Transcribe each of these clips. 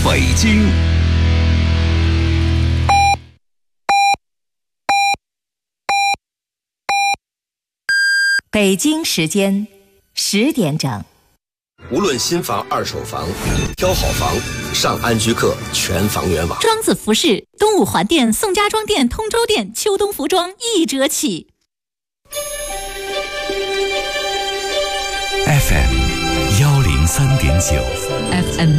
北京。 北京时间10点整。 无论新房、二手房，挑好房，上安居客全房源网。 庄子服饰、东五环店、宋家庄店、通州店、秋冬服装1折起。 FM 103.9 FM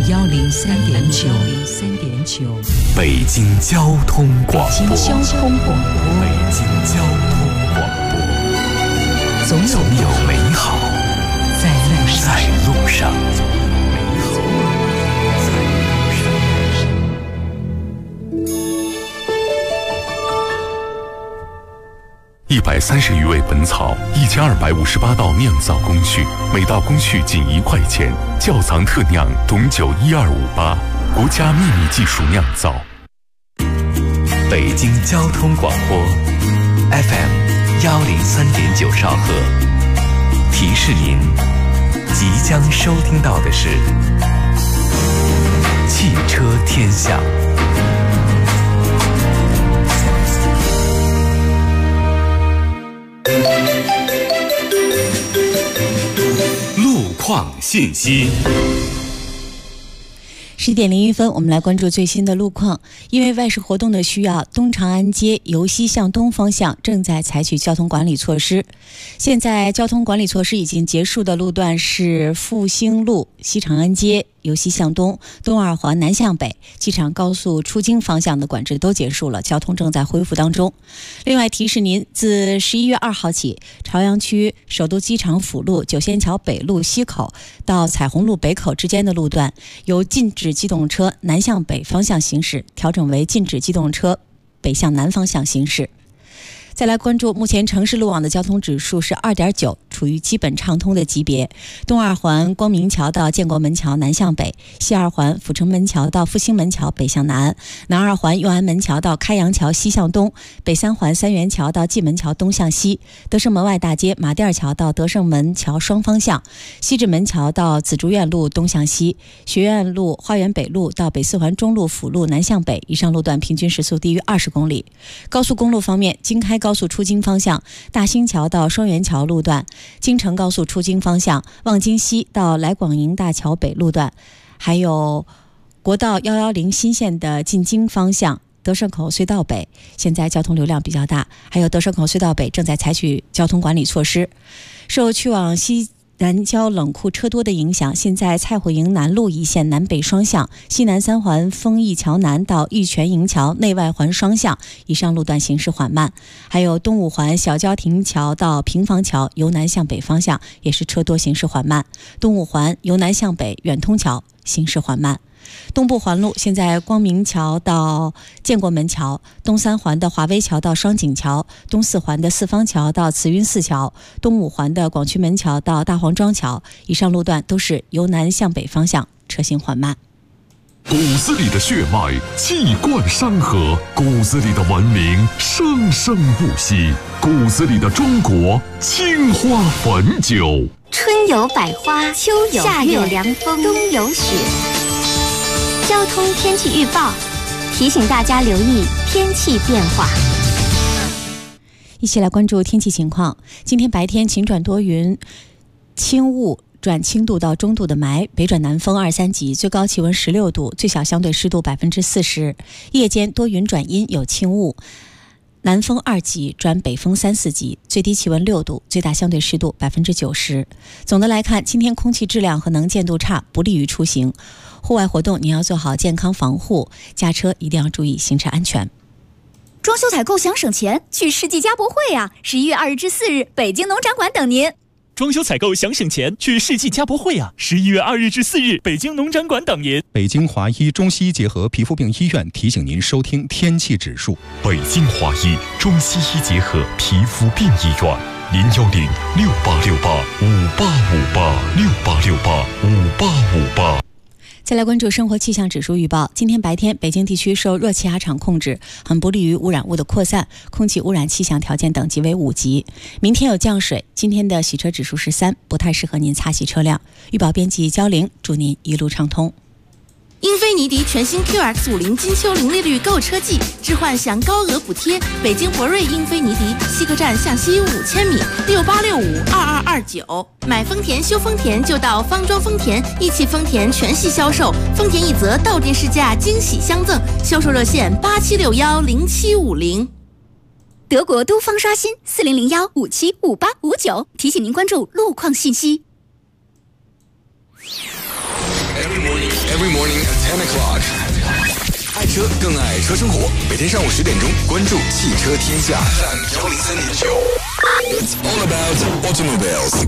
103.9 北京交通广播。 北京交通广播。 北京交通广播。总有美好在路上。130余味本草，1258道酿造工序，每道工序仅1块钱。窖藏特酿董酒12588，国家秘密技术酿造。北京交通广播 FM 103.9兆赫。提示您，即将收听到的是汽车天下。路况信息。 10点01分，我们来关注最新的路况。因为外事活动的需要，东长安街由西向东方向正在采取交通管理措施。现在交通管理措施已经结束的路段是复兴路、西长安街由西向东、东二环南向北、机场高速出京方向的管制都结束了，交通正在恢复当中。另外提示您，自11月2号起，朝阳区首都机场辅路、九仙桥北路西口到彩虹路北口之间的路段，由禁止机动车南向北方向行驶调整为禁止机动车北向南方向行驶。再来关注目前城市路网的交通指数是 2.9， 处于基本畅通的级别。东二环光明桥到建国门桥南向北，西二环阜成门桥到复兴门桥北向南，南二环右安门桥到开阳桥西向东，北三环三元桥到蓟门桥东向西，德胜门外大街马甸桥到德胜门桥双方向，西直门桥到紫竹院路东向西，学院路花园北路到北四环中路辅路南向北，以上路段平均时速低于20公里。高速公路方面，京开高速出京方向大兴桥到双元桥路段，京承高速出京方向望京西到来广营大桥北路段，还有国道110新线的进京方向德胜口隧道北，现在交通流量比较大，还有德胜口隧道北正在采取交通管理措施。受去往西南郊冷库车多的影响，现在蔡虎营南路一线南北双向、西南三环丰益桥南到玉泉营桥内外环双向以上路段行驶缓慢，还有东五环小交亭桥到平房桥由南向北方向也是车多行驶缓慢，东五环由南向北远通桥行驶缓慢。东部环路现在光明桥到建国门桥，东三环的华威桥到双井桥，东四环的四方桥到慈云寺桥，东五环的广渠门桥到大黄庄桥，以上路段都是由南向北方向车行缓慢。 骨子里的血脉气贯山河，骨子里的文明生生不息，骨子里的中国青花汾酒。 春有百花，秋有夏有凉风，冬有雪。交通天气预报提醒大家留意天气变化。 一起来关注天气情况。今天白天晴转多云，轻雾转轻度到中度的霾，北转南风2、3级，最高气温16度，最小相对湿度40%。夜间多云转阴，有轻雾，南风2级转北风3、4级，最低气温6度，最大相对湿度90%。总的来看，今天空气质量和能见度差，不利于出行。户外活动您要做好健康防护，驾车一定要注意行车安全。 装修采购想省钱，去世纪家博会啊！11月2日至4日，北京农展馆等您。 装修采购想省钱，去世纪家博会啊！11月2日至4日，北京农展馆等您。 北京华医中西医结合皮肤病医院提醒您收听天气指数。 北京华医中西医结合皮肤病医院，010-6868-5858，6868-5858。 再来关注生活气象指数预报。今天白天，北京地区受热气压场控制，很不利于污染物的扩散，空气污染气象条件等级为5级。明天有降水，今天的洗车指数是3，不太适合您擦洗车辆。预报编辑焦玲，祝您一路畅通。 英菲尼迪全新 QX50 金秋零利率购车季，置换享高额补贴。北京博瑞英菲尼迪西客站向西5000米，68652229。买丰田修丰田就到方庄丰田，一汽丰田全系销售，丰田一泽到店试驾惊喜相赠，销售热线87610750。 德国都方刷新4001575859，提醒您关注路况信息。 Every morning at 10 o'clock. 爱车更爱车生活，每天上午10点钟，关注汽车天下 FM 103.9。It's all about automobiles.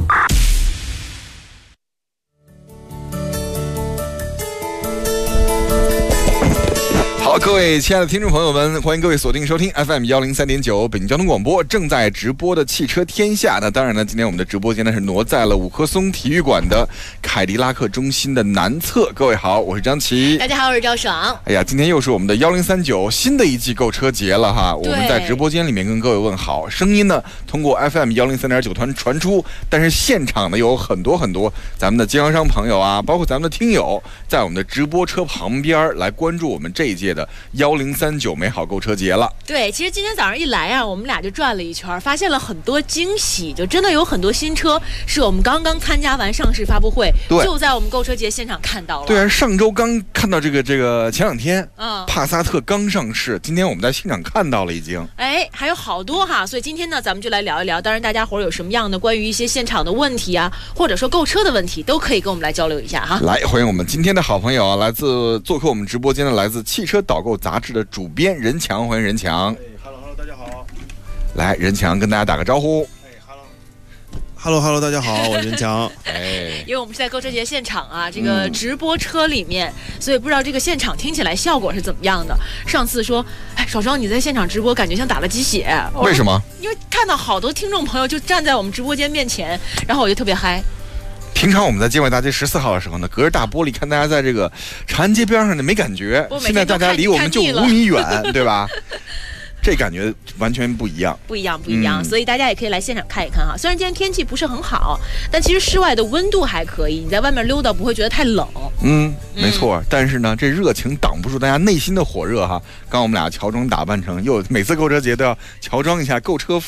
好，各位亲爱的听众朋友们，欢迎各位锁定收听 FM 103.9北京交通广播正在直播的汽车天下。那当然呢，今天我们的直播间呢是挪在了五棵松体育馆的凯迪拉克中心的南侧。各位好，我是张琪。 大家好，我是赵爽。 哎呀，今天又是我们的1039新的一季购车节了哈。我们在直播间里面跟各位问好，声音呢通过 FM 103.9传出，但是现场呢有很多咱们的经销商朋友啊，包括咱们的听友，在我们的直播车旁边来关注我们这一届的1039美好购车节了。 对，其实今天早上一来啊，我们俩就转了一圈，发现了很多惊喜，就真的有很多新车是我们刚刚参加完上市发布会，就在我们购车节现场看到了。 对啊，上周刚看到这个前两天，帕萨特刚上市，今天我们在现场看到了已经。 哎，还有好多哈，所以今天呢，咱们就来聊一聊。当然，大家伙有什么样的关于一些现场的问题啊，或者说购车的问题，都可以跟我们来交流一下哈。 来，欢迎我们今天的好朋友啊，来自做客我们直播间的来自汽车导购杂志的主编任强，欢迎任强。 Hello， 大家好。 来，任强跟大家打个招呼。 Hello， 大家好，我是任强。 因为我们是在购车节现场啊，这个直播车里面，所以不知道这个现场听起来效果是怎么样的。上次说，爽爽你在现场直播，感觉像打了鸡血。 为什么？ 因为看到好多听众朋友就站在我们直播间面前，然后我就特别嗨。 平常我们在建外大街14号的时候呢，隔着大玻璃看大家在这个长安街边上呢没感觉，现在大家离我们就5米远，对吧？这感觉完全不一样， 不一样，所以大家也可以来现场看一看哈。虽然今天天气不是很好，但其实室外的温度还可以，你在外面溜达不会觉得太冷。 没错。但是呢，这热情挡不住大家内心的火热哈。刚我们俩乔装打扮成，每次购车节都要乔装一下，购车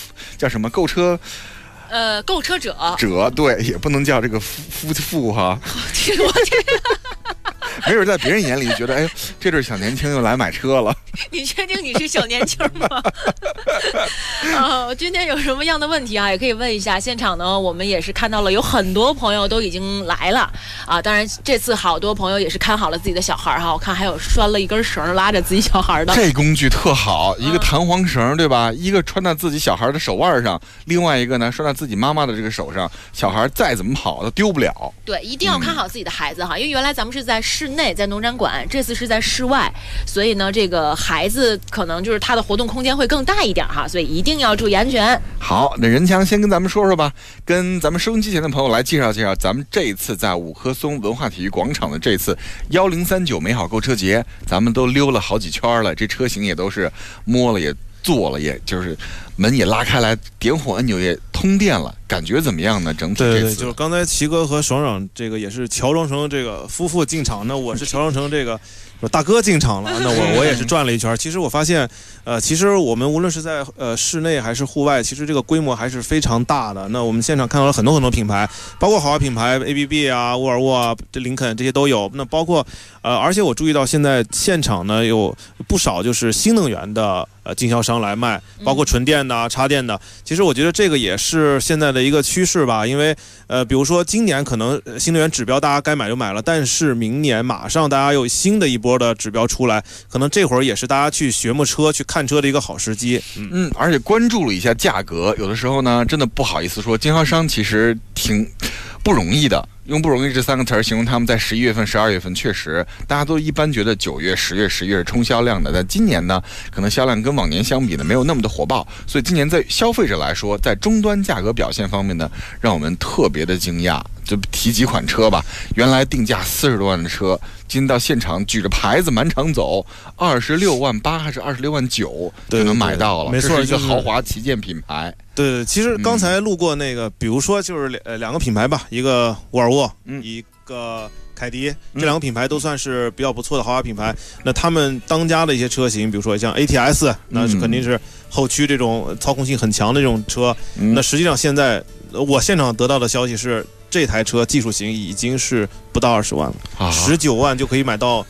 者，对，也不能叫这个夫哈。没准在别人眼里觉得，哎，这对小年轻又来买车了。 你确定你是小年轻吗？今天有什么样的问题啊，也可以问一下。现场呢，我们也是看到了有很多朋友都已经来了啊。当然，这次好多朋友也是看好了自己的小孩哈。我看还有拴了一根绳拉着自己小孩的， 这工具特好，一个弹簧绳，对吧？一个穿在自己小孩的手腕上，另外一个呢拴在自己妈妈的这个手上，小孩再怎么跑都丢不了。 对，一定要看好自己的孩子哈，因为原来咱们是在室内，在农展馆，这次是在室外，所以呢，这个孩子可能就是他的活动空间会更大一点哈，所以一定要注意安全。 好，那任强先跟咱们说说吧，跟咱们收音机前的朋友来介绍咱们这一次在五棵松文化体育广场的这次1039美好购车节，咱们都溜了好几圈了，这车型也都是摸了也坐了，也就是门也拉开来，点火按钮也通电了，感觉怎么样呢？整体这次对，就是刚才齐哥和爽爽这个也是乔装成这个夫妇进场，那我是乔装成这个大哥进场了，那我也是转了一圈。其实我发现，其实我们无论是在室内还是户外，其实这个规模还是非常大的。那我们现场看到了很多品牌，包括豪华品牌 ABB 啊、沃尔沃啊、这林肯这些都有。那包括而且我注意到现在现场呢有不少就是新能源的经销商来卖，包括纯电的、插电的。其实我觉得这个也是现在的一个趋势吧，因为比如说今年可能新能源指标大家该买就买了，但是明年马上大家有新的一波的指标出来，可能这会儿也是大家去学摸车、去看车的一个好时机。 而且关注了一下价格，有的时候呢，真的不好意思说，经销商其实挺不容易的。用不容易这3个词形容他们在11月份、12月份，确实大家都一般觉得9月、10月、11月是冲销量的，但今年呢，可能销量跟往年相比呢，没有那么的火爆，所以今年在消费者来说，在终端价格表现方面呢，让我们特别的惊讶。就提几款车吧，原来定价40多万的车，今天到现场举着牌子满场走，26万8还是26万9就能买到了， 没错， 这是一个豪华旗舰品牌。 对，其实刚才路过那个，比如说就是2个品牌吧，一个沃尔沃，一个凯迪这两个品牌都算是比较不错的豪华品牌。那他们当家的一些车型，比如说像 ATS， 那是肯定是后驱这种操控性很强的这种车。那实际上现在我现场得到的消息是，这台车技术型已经是不到20万了，19万就可以买到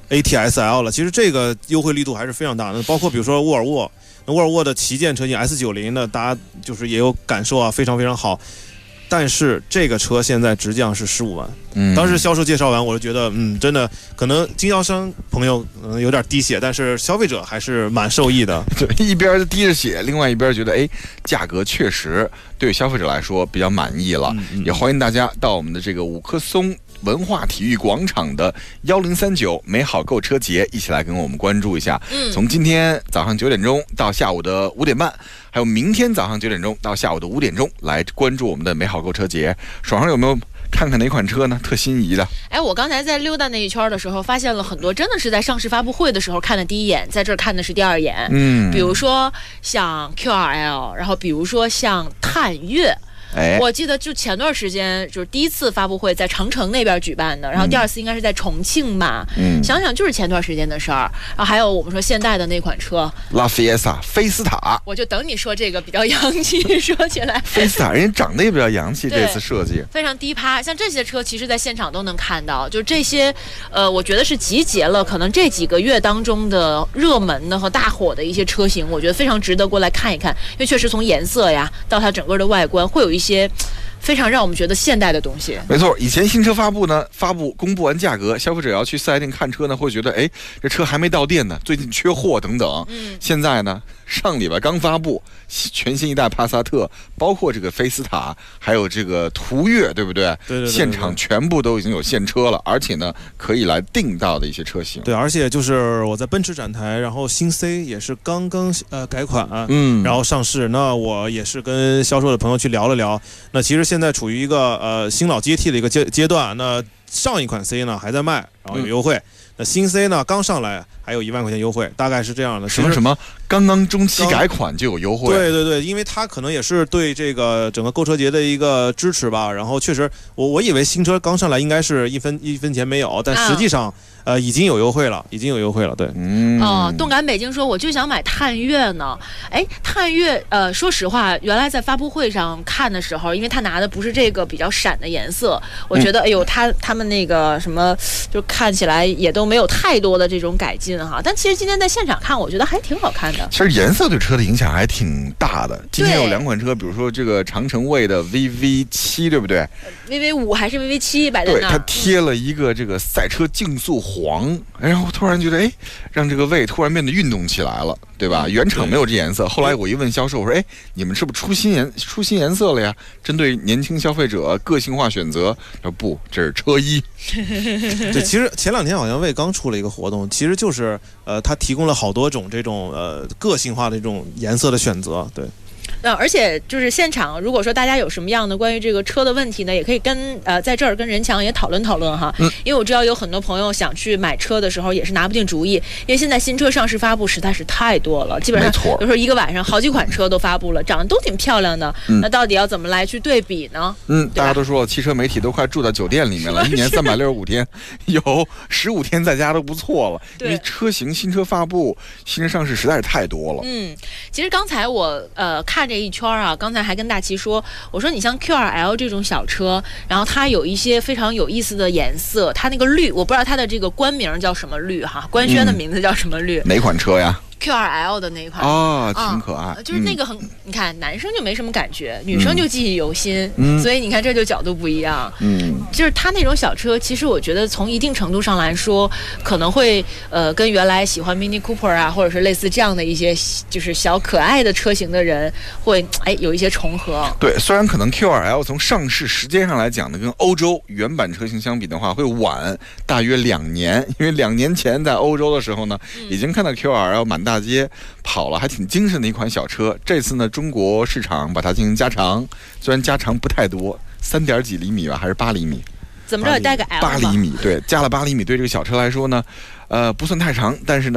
ATS-L 了。其实这个优惠力度还是非常大的，包括比如说沃尔沃，那沃尔沃的旗舰车型 S90呢，大家就是也有感受啊，非常非常好。但是这个车现在直降是15万。当时销售介绍完，我就觉得，真的可能经销商朋友有点滴血，但是消费者还是蛮受益的。 对，一边滴着血，另外一边觉得，价格确实对消费者来说比较满意了。也欢迎大家到我们的这个五棵松文化体育广场的1039美好购车节，一起来跟我们关注一下。从今天早上9点钟到下午的5点半，还有明天早上9点钟到下午的5点钟，来关注我们的美好购车节。爽上有没有看看哪款车呢？特心仪的。 我刚才在溜达那一圈的时候，发现了很多真的是在上市发布会的时候看的第一眼，在这儿看的是第二眼。比如说像 QRL， 然后比如说像探岳。我记得就前段时间就是第一次发布会在长城那边举办的，然后第二次应该是在重庆吧。想想就是前段时间的事儿。然后还有我们说现代的那款车拉菲耶萨菲斯塔， 我就等你说这个比较洋气。说起来菲斯塔人家长得也比较洋气，这次设计非常低趴。像这些车其实在现场都能看到，就是这些我觉得是集结了可能这几个月当中的热门的和大火的一些车型，我觉得非常值得过来看一看。因为确实从颜色呀到它整个的外观会有一些非常让我们觉得现代的东西。 没错，以前新车发布公布完价格，消费者要去4S店看车呢，会觉得这车还没到店呢，最近缺货等等。现在呢，上礼拜刚发布全新一代帕萨特，包括这个菲斯塔，还有这个途岳，对不对？ 对， 现场全部都已经有现车了，而且呢，可以来订到的一些车型。 对，而且就是我在奔驰展台，然后新 C 也是刚刚改款，然后上市。那我也是跟销售的朋友去聊了聊。那其实现在处于一个新老接替的一个阶段。那上一款 C 呢还在卖，然后有优惠。那新 C 呢刚上来，还有1万块钱优惠，大概是这样的。 什么？刚刚中期改款就有优惠？ 对，因为它可能也是对这个整个购车节的一个支持吧。然后确实，我以为新车刚上来应该是一分钱没有，但实际上已经有优惠了，对。 动感北京说我就想买探岳呢。探岳说实话，原来在发布会上看的时候，因为他拿的不是这个比较闪的颜色，我觉得他们那个什么就看起来也都没有太多的这种改进哈。但其实今天在现场看，我觉得还挺好看的。 其实颜色对车的影响还挺大的。今天有2款车，比如说这个长城卫的 VV7， 对不对 ？VV5还是 VV7 摆在那儿？ 对，它贴了一个这个赛车竞速黄，然后突然觉得让这个卫突然变得运动起来了，对吧？原厂没有这颜色。后来我一问销售，我说你们是不是出新颜色了呀？针对年轻消费者个性化选择。说不，这是车衣。 对，其实前2天好像卫刚出了一个活动，其实就是它提供了好多种这种个性化的这种颜色的选择。对。 而且就是现场，如果说大家有什么样的关于这个车的问题呢，也可以在这儿跟任强也讨论讨论哈。因为我知道有很多朋友想去买车的时候也是拿不定主意，因为现在新车上市发布实在是太多了，基本上有时候一个晚上好几款车都发布了，长得都挺漂亮的。那到底要怎么来去对比呢？ 大家都说了，汽车媒体都快住到酒店里面了，1年365天，有15天在家都不错了。因为车型新车发布、新车上市实在是太多了。 其实刚才我看这一圈啊，刚才还跟大齐说，我说你像 QRL 这种小车，然后它有一些非常有意思的颜色，它那个绿，我不知道它的这个官名叫什么绿哈，官宣的名字叫什么绿？ 哪款车呀 ？QRL 的那一款挺可爱， 就是那个你看男生就没什么感觉，女生就记忆犹新，所以你看这就角度不一样。就是它那种小车，其实我觉得从一定程度上来说，可能会跟原来喜欢 Mini Cooper 啊，或者是类似这样的一些就是小可爱的车型的人，会有一些重合。 对，虽然可能 QRL 从上市时间上来讲呢，跟欧洲原版车型相比的话会晚大约2年，因为2年前在欧洲的时候呢，已经看到 QRL 满大街跑了，还挺精神的一款小车。这次呢，中国市场把它进行加长，虽然加长不太多，3点几厘米吧，还是8厘米？ 怎么着也带个 L 吧？ 8厘米，对，加了8厘米，对这个小车来说呢，不算太长，但是呢，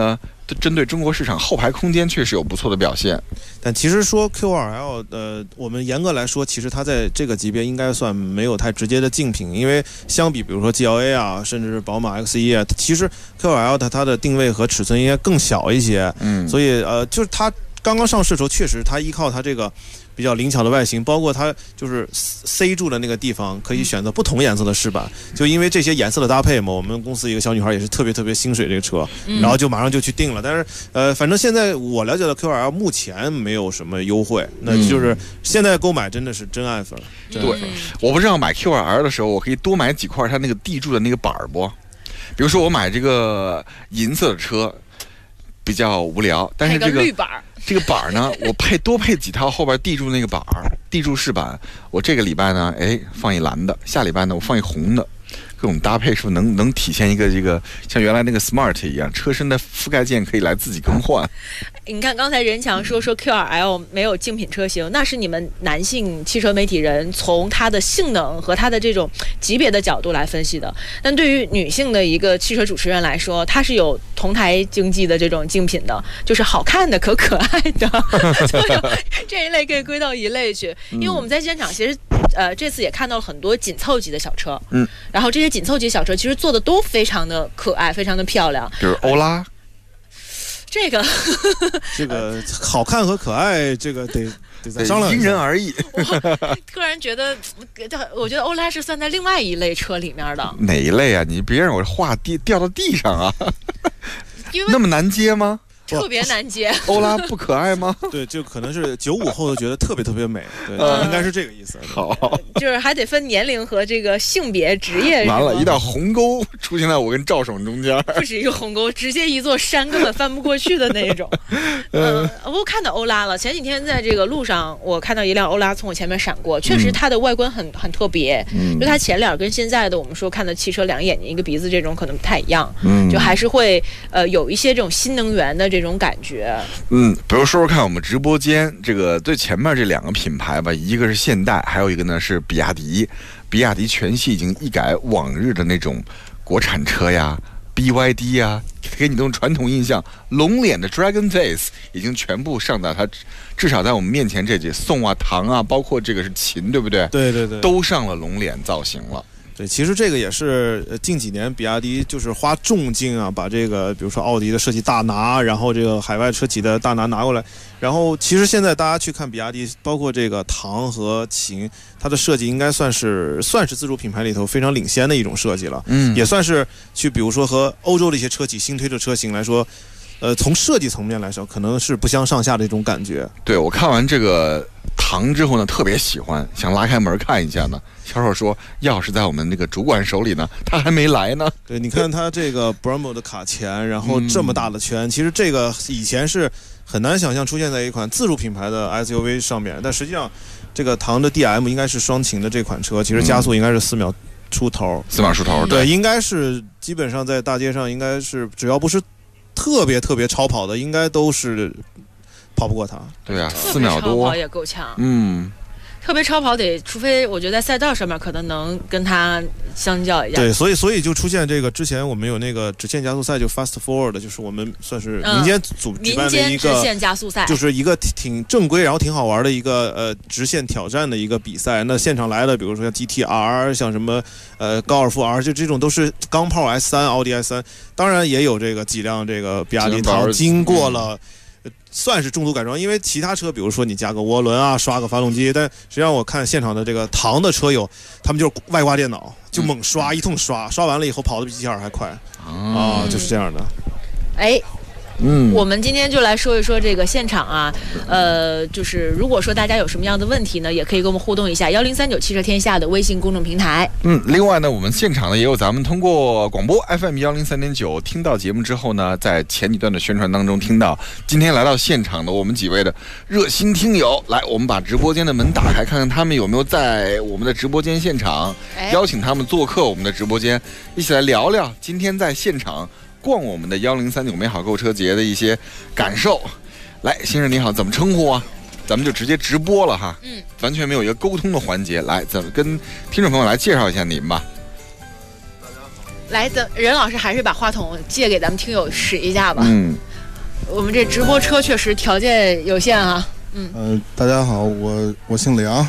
针对中国市场后排空间确实有不错的表现。 但其实说 Q2L，我们严格来说，其实它在这个级别应该算没有太直接的竞品，因为相比比如说 GLA 啊，甚至是宝马 X1 啊，其实 Q2L 它的定位和尺寸应该更小一些。所以就是它刚刚上市的时候，确实它依靠它这个比较灵巧的外形，包括它就是塞住的那个地方可以选择不同颜色的饰板，就因为这些颜色的搭配嘛，我们公司一个小女孩也是特别心水这个车，然后就马上就去订了。但是反正现在我了解的 Q2L 目前没有什么优惠，那就是现在购买真的是真爱粉。 对，我不知道买 Q2L 的时候，我可以多买几块它那个地柱的那个板不？比如说我买这个银色的车比较无聊，但是这个绿板。 这个板呢，我多配几套后边地柱那个板，地柱饰板。我这个礼拜呢，放一蓝的；下礼拜呢，我放一红的。各种搭配是不是能体现一个这个像原来那个 Smart 一样，车身的覆盖件可以来自己更换？ 你看刚才任强说 Q2L 没有竞品车型，那是你们男性汽车媒体人从它的性能和它的这种级别的角度来分析的。但对于女性的一个汽车主持人来说，它是有同台经济的这种竞品的，就是好看的可爱的，所以这一类可以归到一类去。因为我们在现场其实这次也看到了很多紧凑级的小车，然后这些紧凑级小车其实做的都非常的可爱，非常的漂亮， 比如欧拉。 这个好看和可爱，这个得再商量， 因人而异。 我个人觉得，我觉得欧拉是算在另外一类车里面的。 哪一类啊？你别让我话掉到地上啊！那么难接吗？ 特别难接。 欧拉不可爱吗？ 对，就可能是95后都觉得特别美，对，应该是这个意思。 好， 就是还得分年龄和这个性别、职业。 完了，一道鸿沟出现在我跟赵爽中间。 不止一个鸿沟，直接一座山根本翻不过去的那种。我看到欧拉了，前几天在这个路上，我看到一辆欧拉从我前面闪过，确实它的外观很特别，就它前脸跟现在的我们说看的汽车两个眼睛一个鼻子这种可能不太一样，就还是会有一些这种新能源的这种感觉。 比如说看我们直播间这个最前面这两个品牌吧，一个是现代，还有一个呢是比亚迪。比亚迪全系已经一改往日的那种国产车呀、BYD 呀，给你这种传统印象，龙脸的 Dragon Face 已经全部上到它，至少在我们面前这宋啊、唐啊，包括这个是秦，对不对？ 对， 都上了龙脸造型了。 对，其实这个也是近几年比亚迪就是花重金啊，把这个比如说奥迪的设计大拿，然后这个海外车企的大拿过来，然后其实现在大家去看比亚迪，包括这个唐和秦，它的设计应该算是自主品牌里头非常领先的一种设计了，也算是去比如说和欧洲的一些车企新推的车型来说。从设计层面来说，可能是不相上下的一种感觉。 对，我看完这个唐之后呢，特别喜欢，想拉开门看一下呢。销售说，钥匙在我们那个主管手里呢，他还没来呢。 对，你看他这个 Brembo 的卡钳，然后这么大的圈，其实这个以前是很难想象出现在一款自主品牌的 SUV 上面，但实际上，这个唐的 DM 应该是双擎的这款车，其实加速应该是4秒出头。 4秒出头， 对，应该是基本上在大街上，应该是只要不是特别超跑的，应该都是跑不过他。 对啊，4秒多， 超跑也够呛。特别超跑得，除非我觉得在赛道上面可能能跟它相较一下。 对，所以就出现这个，之前我们有那个直线加速赛，就 Fast Forward， 就是我们算是民间举办的一个直线加速赛， 就是一个挺正规，然后挺好玩的一个直线挑战的一个比赛。那现场来的，比如说像 GT-R， 像什么高尔夫 R， 就这种都是钢炮 S3、奥迪 S3， 当然也有这个几辆这个比亚迪唐经过了。算是重度改装，因为其他车，比如说你加个涡轮啊，刷个发动机，但实际上我看现场的这个唐的车友，他们就是外挂电脑，就猛刷，一通刷完了以后跑得比GT2还快就是这样的。 我们今天就来说一说这个现场啊，就是如果说大家有什么样的问题呢，也可以跟我们互动一下1039汽车天下的微信公众平台。 另外呢，我们现场呢也有咱们通过广播 FM 103.9听到节目之后呢，在前几段的宣传当中听到今天来到现场的我们几位的热心听友，来，我们把直播间的门打开，看看他们有没有在我们的直播间现场，邀请他们做客我们的直播间，一起来聊聊今天在现场逛我们的1039美好购车节的一些感受。来，先生你好，怎么称呼啊？咱们就直接直播了哈，完全没有一个沟通的环节。来，怎么跟听众朋友来介绍一下您吧？ 来，任老师还是把话筒借给咱们听友使一下吧。 我们这直播车确实条件有限啊。 大家好，我姓梁。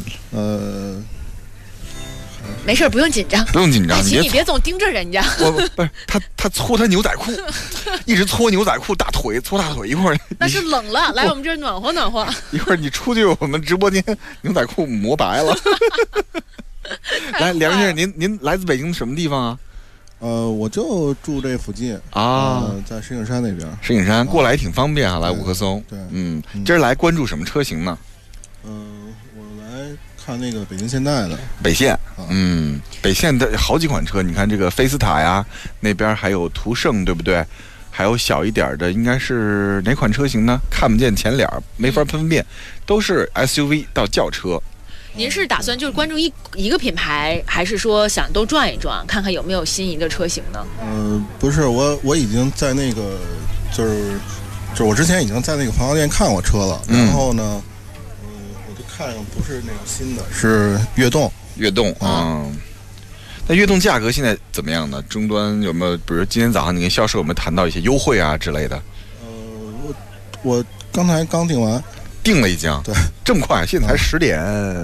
没事，不用紧张， 不用紧张， 你别总盯着人家。 我不是他搓他牛仔裤，一直搓牛仔裤大腿，搓大腿，一会儿那是冷了，来我们这儿暖和暖和。 一会儿你出去，我们直播间牛仔裤磨白了。来，梁先生，您来自北京什么地方啊？ 我就住这附近啊， 在石景山那边。 石景山过来也挺方便啊，来五棵松。 对， 今儿来关注什么车型呢？ 我来看那个北京现代的北线。北线的好几款车，你看这个菲斯塔呀，那边还有途胜，对不对？还有小一点的，应该是哪款车型呢？看不见前脸，没法分辨，都是 SUV 到轿车。 您是打算就是关注一个品牌，还是说想都转一转，看看有没有心仪的车型呢？ 不是，我已经在那个就是我之前已经在那个旁销店看过车了，然后呢，我就看不是那个新的，是悦动。 那悦动价格现在怎么样呢？终端有没有？比如今天早上你跟销售有没有谈到一些优惠啊之类的？ 我刚才刚订完。 定了已经， 对， 这么快，现在才10点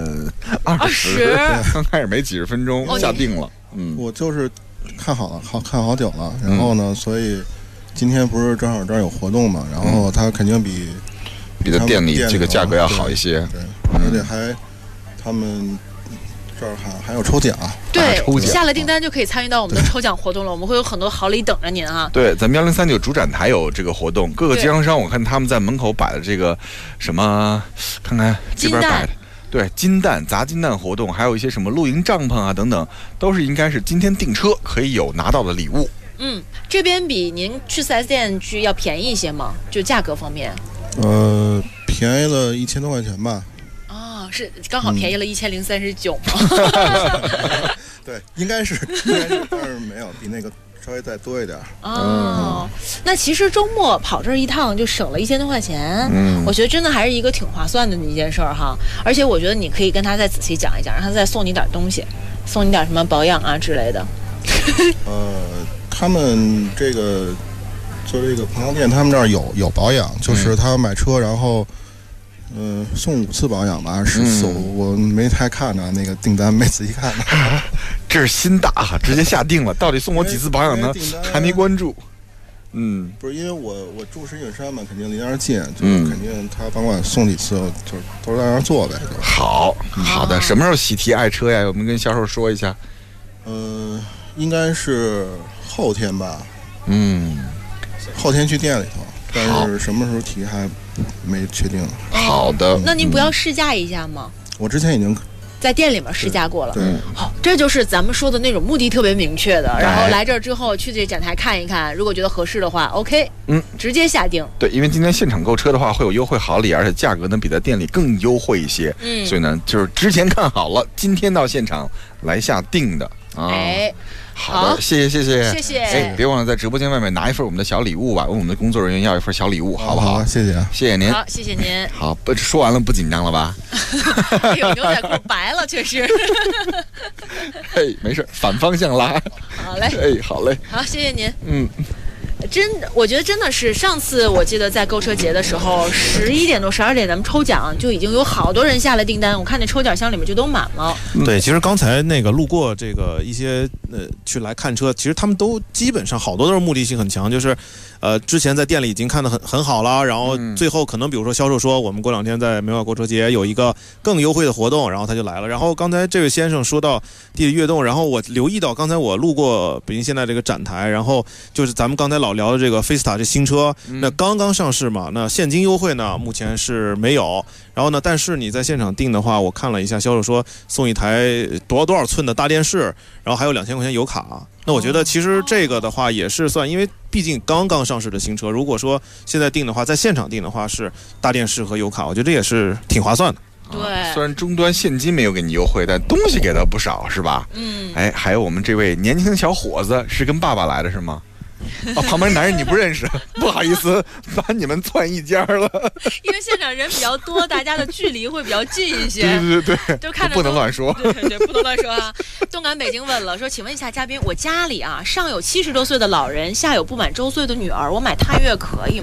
20，刚开始没几十分钟下定了。 我就是看好好久了，然后呢，所以今天不是正好这儿有活动嘛，然后它肯定比他店里这个价格要好一些， 对，而且还他们这儿还有抽奖， 对，下了订单就可以参与到我们的抽奖活动了。我们会有很多好礼等着您啊！ 对，咱们1039主展台有这个活动，各个经销商我看他们在门口摆的这个什么，看看这边摆的，对，金蛋砸金蛋活动，还有一些什么露营帐篷啊等等，都是应该是今天订车可以有拿到的礼物。 这边比您去4S店去要便宜一些吗？就价格方面？ 便宜了1000多块钱吧。 是刚好便宜了1039吗？ 对，应该是，但是没有，比那个稍微再多一点。 那其实周末跑这一趟就省了1000多块钱，我觉得真的还是一个挺划算的一件事儿哈。而且我觉得你可以跟他再仔细讲一讲，让他再送你点东西，送你点什么保养啊之类的。 他们这个做这个朋友店，他们这儿有保养，就是他买车然后。送5次保养吧，是送我没太看呢，那个订单没仔细看呢。 这是心大哈，直接下定了。到底送我几次保养呢？还没关注。 不是因为我住石景山嘛，肯定离那儿近，就是肯定他甭管送几次，就都在那儿做呗。 好的，什么时候喜提爱车呀？我们跟销售说一下。 应该是后天吧。后天去店里头。但是什么时候提还没确定。 好的， 那您不要试驾一下吗？ 我之前已经在店里面试驾过了。 对， 好，这就是咱们说的那种目的特别明确的。然后来这儿之后去这展台看一看，如果觉得合适的话 ，OK，直接下定。 对，因为今天现场购车的话会有优惠好礼，而且价格呢比在店里更优惠一些。所以呢就是之前看好了，今天到现场来下定的啊。好的，谢谢。哎，别忘了在直播间外面拿一份我们的小礼物吧，问我们的工作人员要一份小礼物，好不好？ 谢谢您。 好，谢谢您。 好，说完了不紧张了吧？ 哎呦，牛仔裤白了，确实。 嘿，没事，反方向拉。 好嘞。 哎，好嘞。 好，谢谢您。我觉得真的是上次我记得在购车节的时候，11点多12点咱们抽奖就已经有好多人下了订单，我看那抽奖箱里面就都满了。 对，其实刚才那个路过这个一些去来看车，其实他们都基本上好多都是目的性很强，就是之前在店里已经看得很好了，然后最后可能比如说销售说我们过2天在梅花购车节有一个更优惠的活动，然后他就来了。然后刚才这位先生说到地理悦动，然后我留意到刚才我路过北京现在这个展台，然后就是咱们刚才老聊的这个菲斯塔这新车，那刚刚上市嘛，那现金优惠呢目前是没有，然后呢但是你在现场订的话，我看了一下销售说送一台多少寸的大电视，然后还有2000块钱油卡。那我觉得其实这个的话也是算，因为毕竟刚刚上市的新车，如果说现在订的话，在现场订的话是大电视和油卡，我觉得这也是挺划算的。 对， 虽然终端现金没有给你优惠，但东西给的不少，是吧？哎，还有我们这位年轻的小伙子是跟爸爸来的是吗？旁边男人你不认识，不好意思把你们窜一家了。 因为现场人比较多，大家的距离会比较近一些。 对， 就看着不能乱说。 对，不能乱说啊！动感北京问了，说请问一下嘉宾，我家里啊上有70多岁的老人，下有不满周岁的女儿，我买探岳可以吗？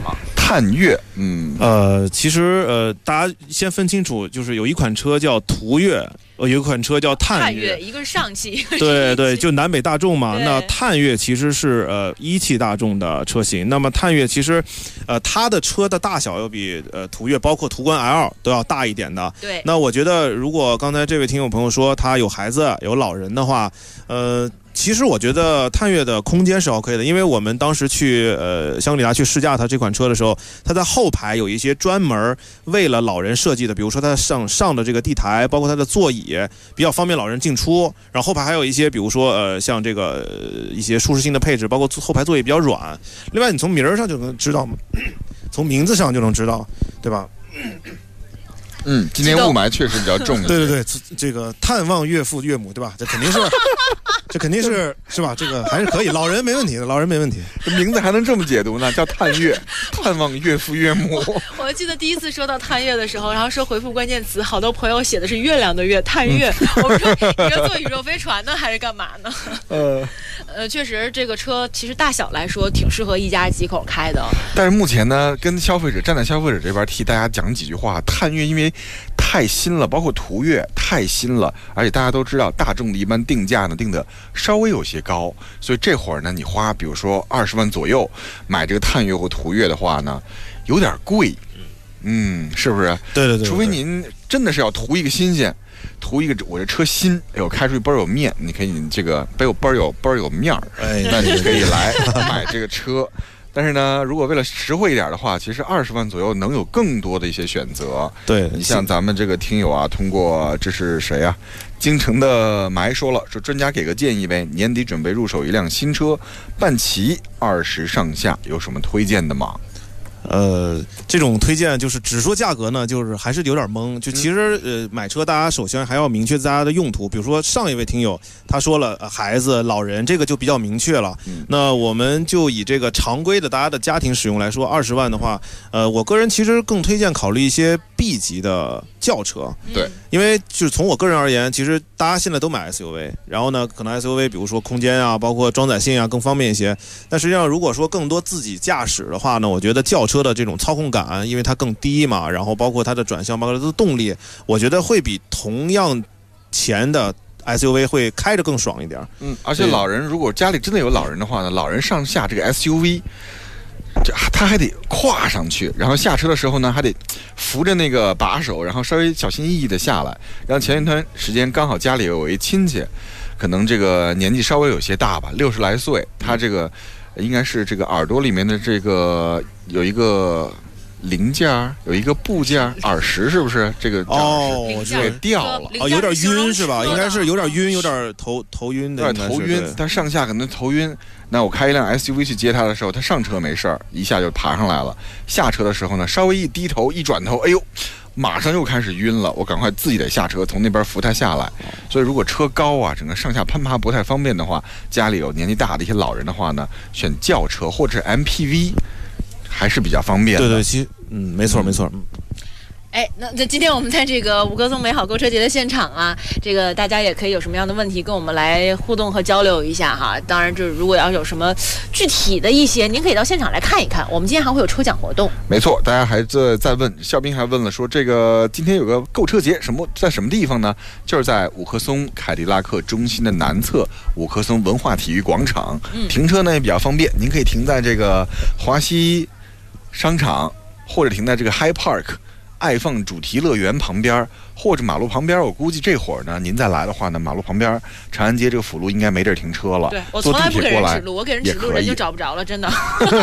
探岳， 其实大家先分清楚，就是有一款车叫途岳，有一款车叫探岳， 一个是上汽，一个是对对，就南北大众嘛。那探岳其实是一汽大众的车型。那么探岳其实，它的车的大小要比途岳，包括途观 L 都要大一点的。 对。 那我觉得，如果刚才这位听友朋友说他有孩子有老人的话，其实我觉得探岳的空间是 OK 的，因为我们当时去香格里拉去试驾它这款车的时候，它在后排有一些专门为了老人设计的，比如说它上的这个地台，包括它的座椅比较方便老人进出，然后后排还有一些比如说像这个一些舒适性的配置，包括后排座椅比较软。另外你从名儿上就能知道，从名字上就能知道，对吧？ 今天雾霾确实比较重。 对对对，这个探望岳父岳母，对吧？这肯定是，是吧？这个还是可以，老人没问题的，老人没问题。 这名字还能这么解读呢？叫探岳，探望岳父岳母。 我记得第一次说到探岳的时候，然后说回复关键词，好多朋友写的是月亮的月，探岳。我们说你要坐宇宙飞船呢，还是干嘛呢？确实这个车其实大小来说挺适合一家几口开的。 但是目前呢，跟消费者站在消费者这边替大家讲几句话，探岳因为太新了，包括途岳太新了，而且大家都知道大众的一般定价呢定的稍微有些高，所以这会儿呢你花比如说20万左右买这个探岳或途岳的话呢，有点贵，是不是？ 对对对， 除非您真的是要图一个新鲜，图一个我这车新，哎呦开出去倍儿有面，你可以这个倍儿有面儿，那你可以来买这个车。但是呢，如果为了实惠一点的话，其实20万左右能有更多的一些选择。 对， 你像咱们这个听友啊，通过这是谁啊？京城的埋说了，说专家给个建议呗，年底准备入手一辆新车，半旗20上下，有什么推荐的吗？ 这种推荐就是只说价格呢，就是还是有点懵。就其实买车大家首先还要明确大家的用途。比如说上一位听友他说了孩子、老人，这个就比较明确了。那我们就以这个常规的大家的家庭使用来说，20万的话，我个人其实更推荐考虑一些 B 级的轿车。 对， 因为就是从我个人而言，其实大家现在都买 SUV， 然后呢，可能 SUV 比如说空间啊，包括装载性啊更方便一些。但实际上如果说更多自己驾驶的话呢，我觉得轿车的这种操控感，因为它更低嘛，然后包括它的转向，包括它的动力，我觉得会比同样钱的 SUV 会开着更爽一点。 而且老人如果家里真的有老人的话呢，老人上下这个 SUV， 他还得跨上去，然后下车的时候呢，还得扶着那个把手，然后稍微小心翼翼的下来。然后前一段时间刚好家里有一亲戚，可能这个年纪稍微有些大吧，60来岁，他这个应该是这个耳朵里面的这个有一个零件，有一个部件，耳石是不是？这个我知道掉了， 有点晕是吧？应该是有点晕，有点头晕的， 有点头晕。他上下可能头晕。那我开一辆 SUV 去接他的时候，他上车没事儿，一下就爬上来了。下车的时候呢，稍微一低头一转头，哎呦，马上又开始晕了。我赶快自己得下车，从那边扶他下来。所以如果车高啊，整个上下攀爬不太方便的话，家里有年纪大的一些老人的话呢，选轿车或者 MPV 还是比较方便的。 对对，其实没错没错。 那今天我们在这个五棵松美好购车节的现场啊，这个大家也可以有什么样的问题跟我们来互动和交流一下哈。当然，就是如果要有什么具体的一些，您可以到现场来看一看。我们今天还会有抽奖活动。 没错，大家还在问，肖斌还问了说，这个今天有个购车节，在什么地方呢？就是在五棵松凯迪拉克中心的南侧五棵松文化体育广场，停车呢也比较方便，您可以停在这个华西商场，或者停在这个 High Park。爱放主题乐园旁边，或者马路旁边，我估计这会儿呢，您再来的话呢，马路旁边长安街这个辅路应该没地儿停车了。 对，我从来不给人指路，我给人指路人就找不着了，真的。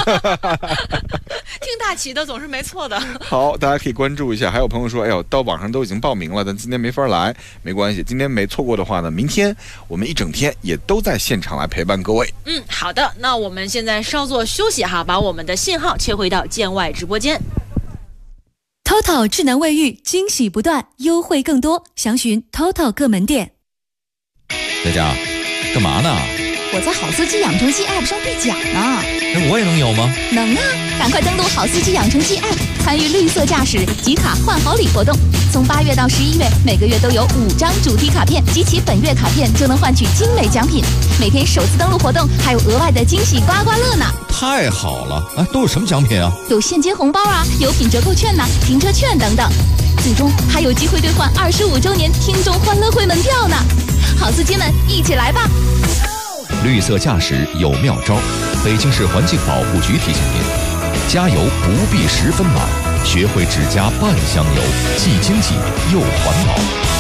听大旗的总是没错的。 好，大家可以关注一下。还有朋友说，哎呦，到网上都已经报名了，但今天没法来，没关系，今天没错过的话呢，明天我们一整天也都在现场来陪伴各位。 好的，那我们现在稍作休息哈，把我们的信号切回到建外直播间。 TOTO 智能卫浴，惊喜不断，优惠更多，详询 TOTO 各门店。 佳佳，干嘛呢？ 我在好司机养成记 App 上兑奖呢。 那我也能有吗？ 能啊！赶快登录好司机养成记 App， 参与绿色驾驶集卡换好礼活动。从8月到11月，每个月都有5张主题卡片，集齐本月卡片就能换取精美奖品。每天首次登录活动还有额外的惊喜刮刮乐呢！ 太好了！哎，都有什么奖品啊？ 有现金红包啊，有品折扣券呐、停车券等等。最终还有机会兑换25周年听众欢乐会门票呢！好司机们，一起来吧！ 绿色驾驶有妙招，北京市环境保护局提醒您：加油不必10分满，学会只加半箱油，既经济又环保。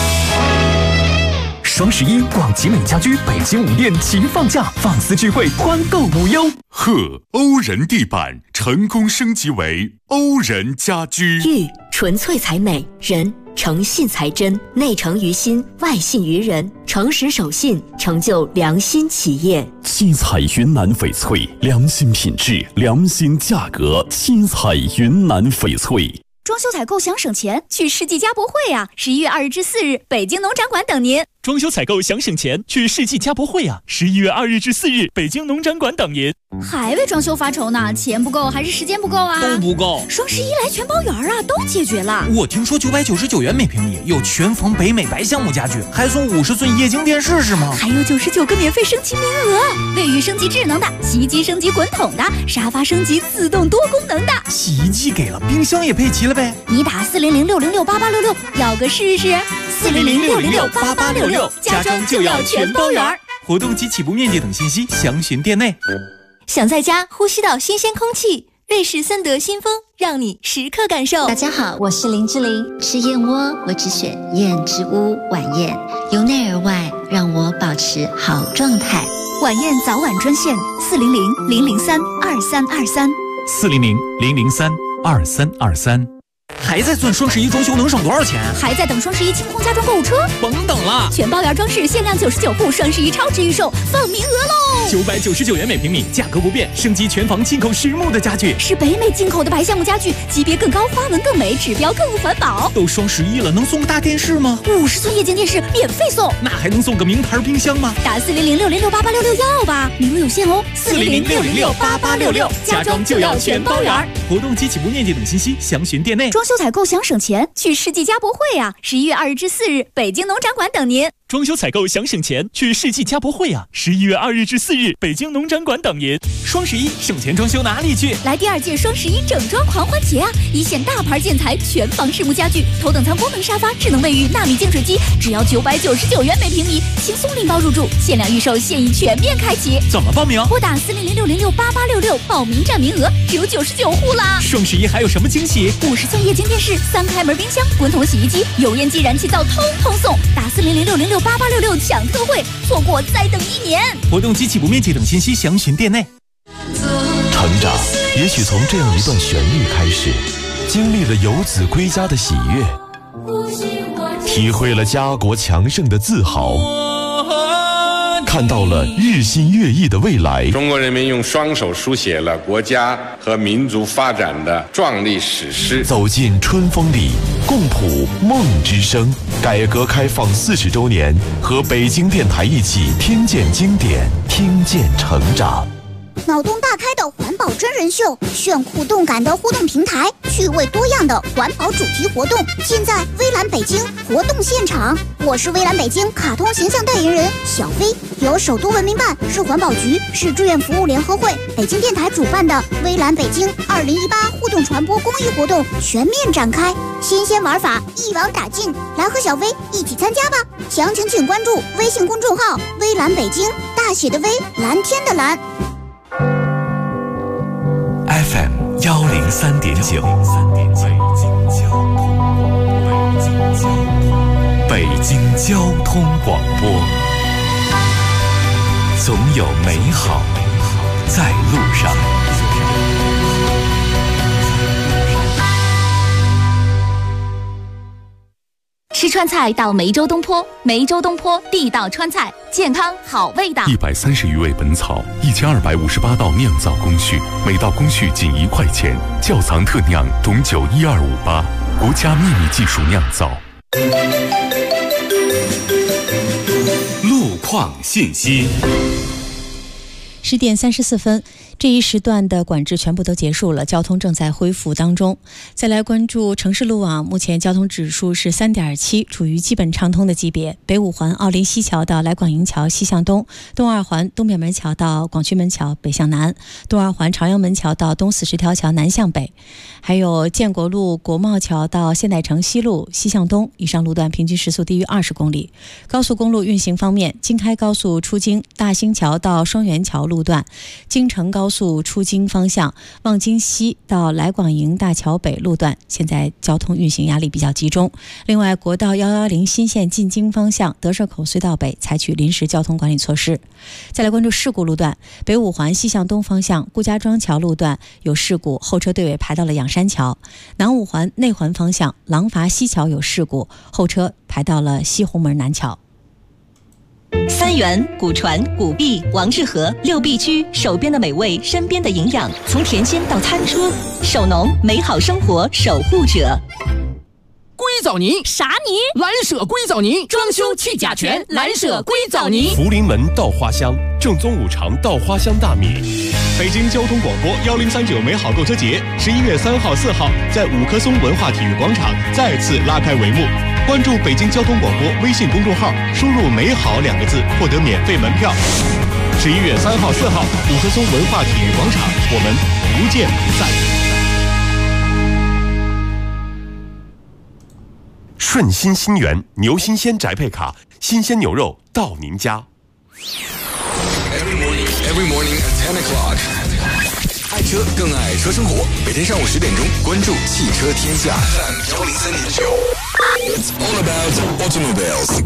双11，广集美家居北京5店齐放假，放肆聚会，欢购无忧。 欧人地板成功升级为欧人家居。 玉纯粹才美，人诚信才真，内诚于心，外信于人，诚实守信，成就良心企业。 七彩云南翡翠，良心品质，良心价格。七彩云南翡翠。 装修采购想省钱，去世纪家博会啊！11月2日至4日，北京农展馆等您。 装修采购想省钱，去世纪家博会啊！11月2日至4日，北京农展馆等您。 还为装修发愁呢？钱不够还是时间不够啊？ 都不够。 双11来全包圆啊，都解决了。 我听说999元每平米有全房北美白橡木家具，还送50寸液晶电视是吗？ 还有99个免费升级名额，卫浴升级智能的，洗衣机升级滚筒的，沙发升级自动多功能的。 洗衣机给了，冰箱也配齐了呗。 你打400-606-8866，要个试试。400-606-8866，家装就要全包圆。 活动及起步面积等信息详询店内。 想在家呼吸到新鲜空气，瑞士森德新风让你时刻感受。 大家好，我是林志玲。吃燕窝我只选燕之屋晚宴，由内而外让我保持好状态。 晚宴早晚专线400-003-2323 400-003-2323。 还在算双11装修能省多少钱？ 还在等双11清空家装购物车？ 甭等了， 全包圆装饰限量99户，双11超值预售，放名额喽 ！999元每平米，价格不变，升级全房进口实木的家具， 是北美进口的白橡木家具，级别更高，花纹更美，指标更环保。 都双11了，能送个大电视吗 ？50寸液晶电视免费送， 那还能送个名牌冰箱吗？ 打400-606-8866要吧，名额有限哦。 400-606-8866，家装就要全包圆。 活动及起步面积等信息详询店内。 装修采购想省钱，去世纪家博会啊！11月2日至4日，北京农展馆等您。 装修采购想省钱，去世纪家博会啊！11月2日至4日，北京农展馆等您。双11省钱装修哪里去？ 来第2届双11整装狂欢节啊！一线大牌建材，全房实木家具，头等舱功能沙发，智能卫浴，纳米净水机，只要999元每平米，轻松拎包入住，限量预售，现已全面开启。 怎么报名？ 拨打400-606-8866，报名占名额只有99户啦！ 双11还有什么惊喜 ？50寸液晶电视，3开门冰箱，滚筒洗衣机，油烟机、燃气灶通通送。打400-606-8866抢特惠，错过再等1年。 活动及起步面积等信息详询店内。 成长也许从这样一段旋律开始，经历了游子归家的喜悦，体会了家国强盛的自豪，看到了日新月异的未来。 中国人民用双手书写了国家和民族发展的壮丽史诗。 走进春风里，共谱梦之声。改革开放40周年，和北京电台一起听见经典，听见成长。 脑洞大开的环保真人秀，炫酷动感的互动平台，趣味多样的环保主题活动，尽在微蓝北京活动现场。我是微蓝北京卡通形象代言人小飞，由首都文明办、市环保局、市志愿服务联合会、北京电台主办的微蓝北京2018互动传播公益活动全面展开，新鲜玩法一网打尽，来和小飞一起参加吧！详情请关注微信公众号“微蓝北京”，大写的微，蓝天的蓝。 FM 103.9，北京交通广播，总有美好在路上。 吃川菜到梅州东坡，梅州东坡地道川菜，健康好味道。 130余味本草，1258道酿造工序，每道工序仅1块钱，窖藏特酿董酒12588，国家秘密技术酿造。 路况信息。 10点34分，这一时段的管制全部都结束了，交通正在恢复当中。再来关注城市路网，目前交通指数是3.7，处于基本畅通的级别。北五环奥林西桥到来广营桥西向东，东二环东便门桥到广渠门桥北向南，东二环朝阳门桥到东40条桥南向北，还有建国路国贸桥到现代城西路西向东，以上路段平均时速低于20公里。高速公路运行方面，京开高速出京大兴桥到双元桥路段，京承高速出京方向望京西到来广营大桥北路段，现在交通运行压力比较集中。另外，国道110新线进京方向德胜口隧道北采取临时交通管理措施。再来关注事故路段，北五环西向东方向顾家庄桥路段有事故，后车队尾排到了仰山桥。南五环内环方向廊坊西桥有事故，后车排到了西红门南桥。 三元、古传、古币、王致和6必居，手边的美味，身边的营养，从甜心到餐车，手农美好生活守护者。 硅藻泥啥泥？蓝舍硅藻泥，装修去甲醛，蓝舍硅藻泥。 福临门稻花香，正宗五常稻花香大米。 北京交通广播1039美好购车节11月3号、4号在五棵松文化体育广场再次拉开帷幕。关注北京交通广播微信公众号，输入“美好”2个字，获得免费门票。11月3号、4号，五棵松文化体育广场，我们不见不散。 顺心新源牛新鲜宅配卡，新鲜牛肉到您家。 Every morning at 10 o'clock， 爱车更爱车生活。每天上午10点钟，关注汽车天下 FM 103.9。It's all about automobiles。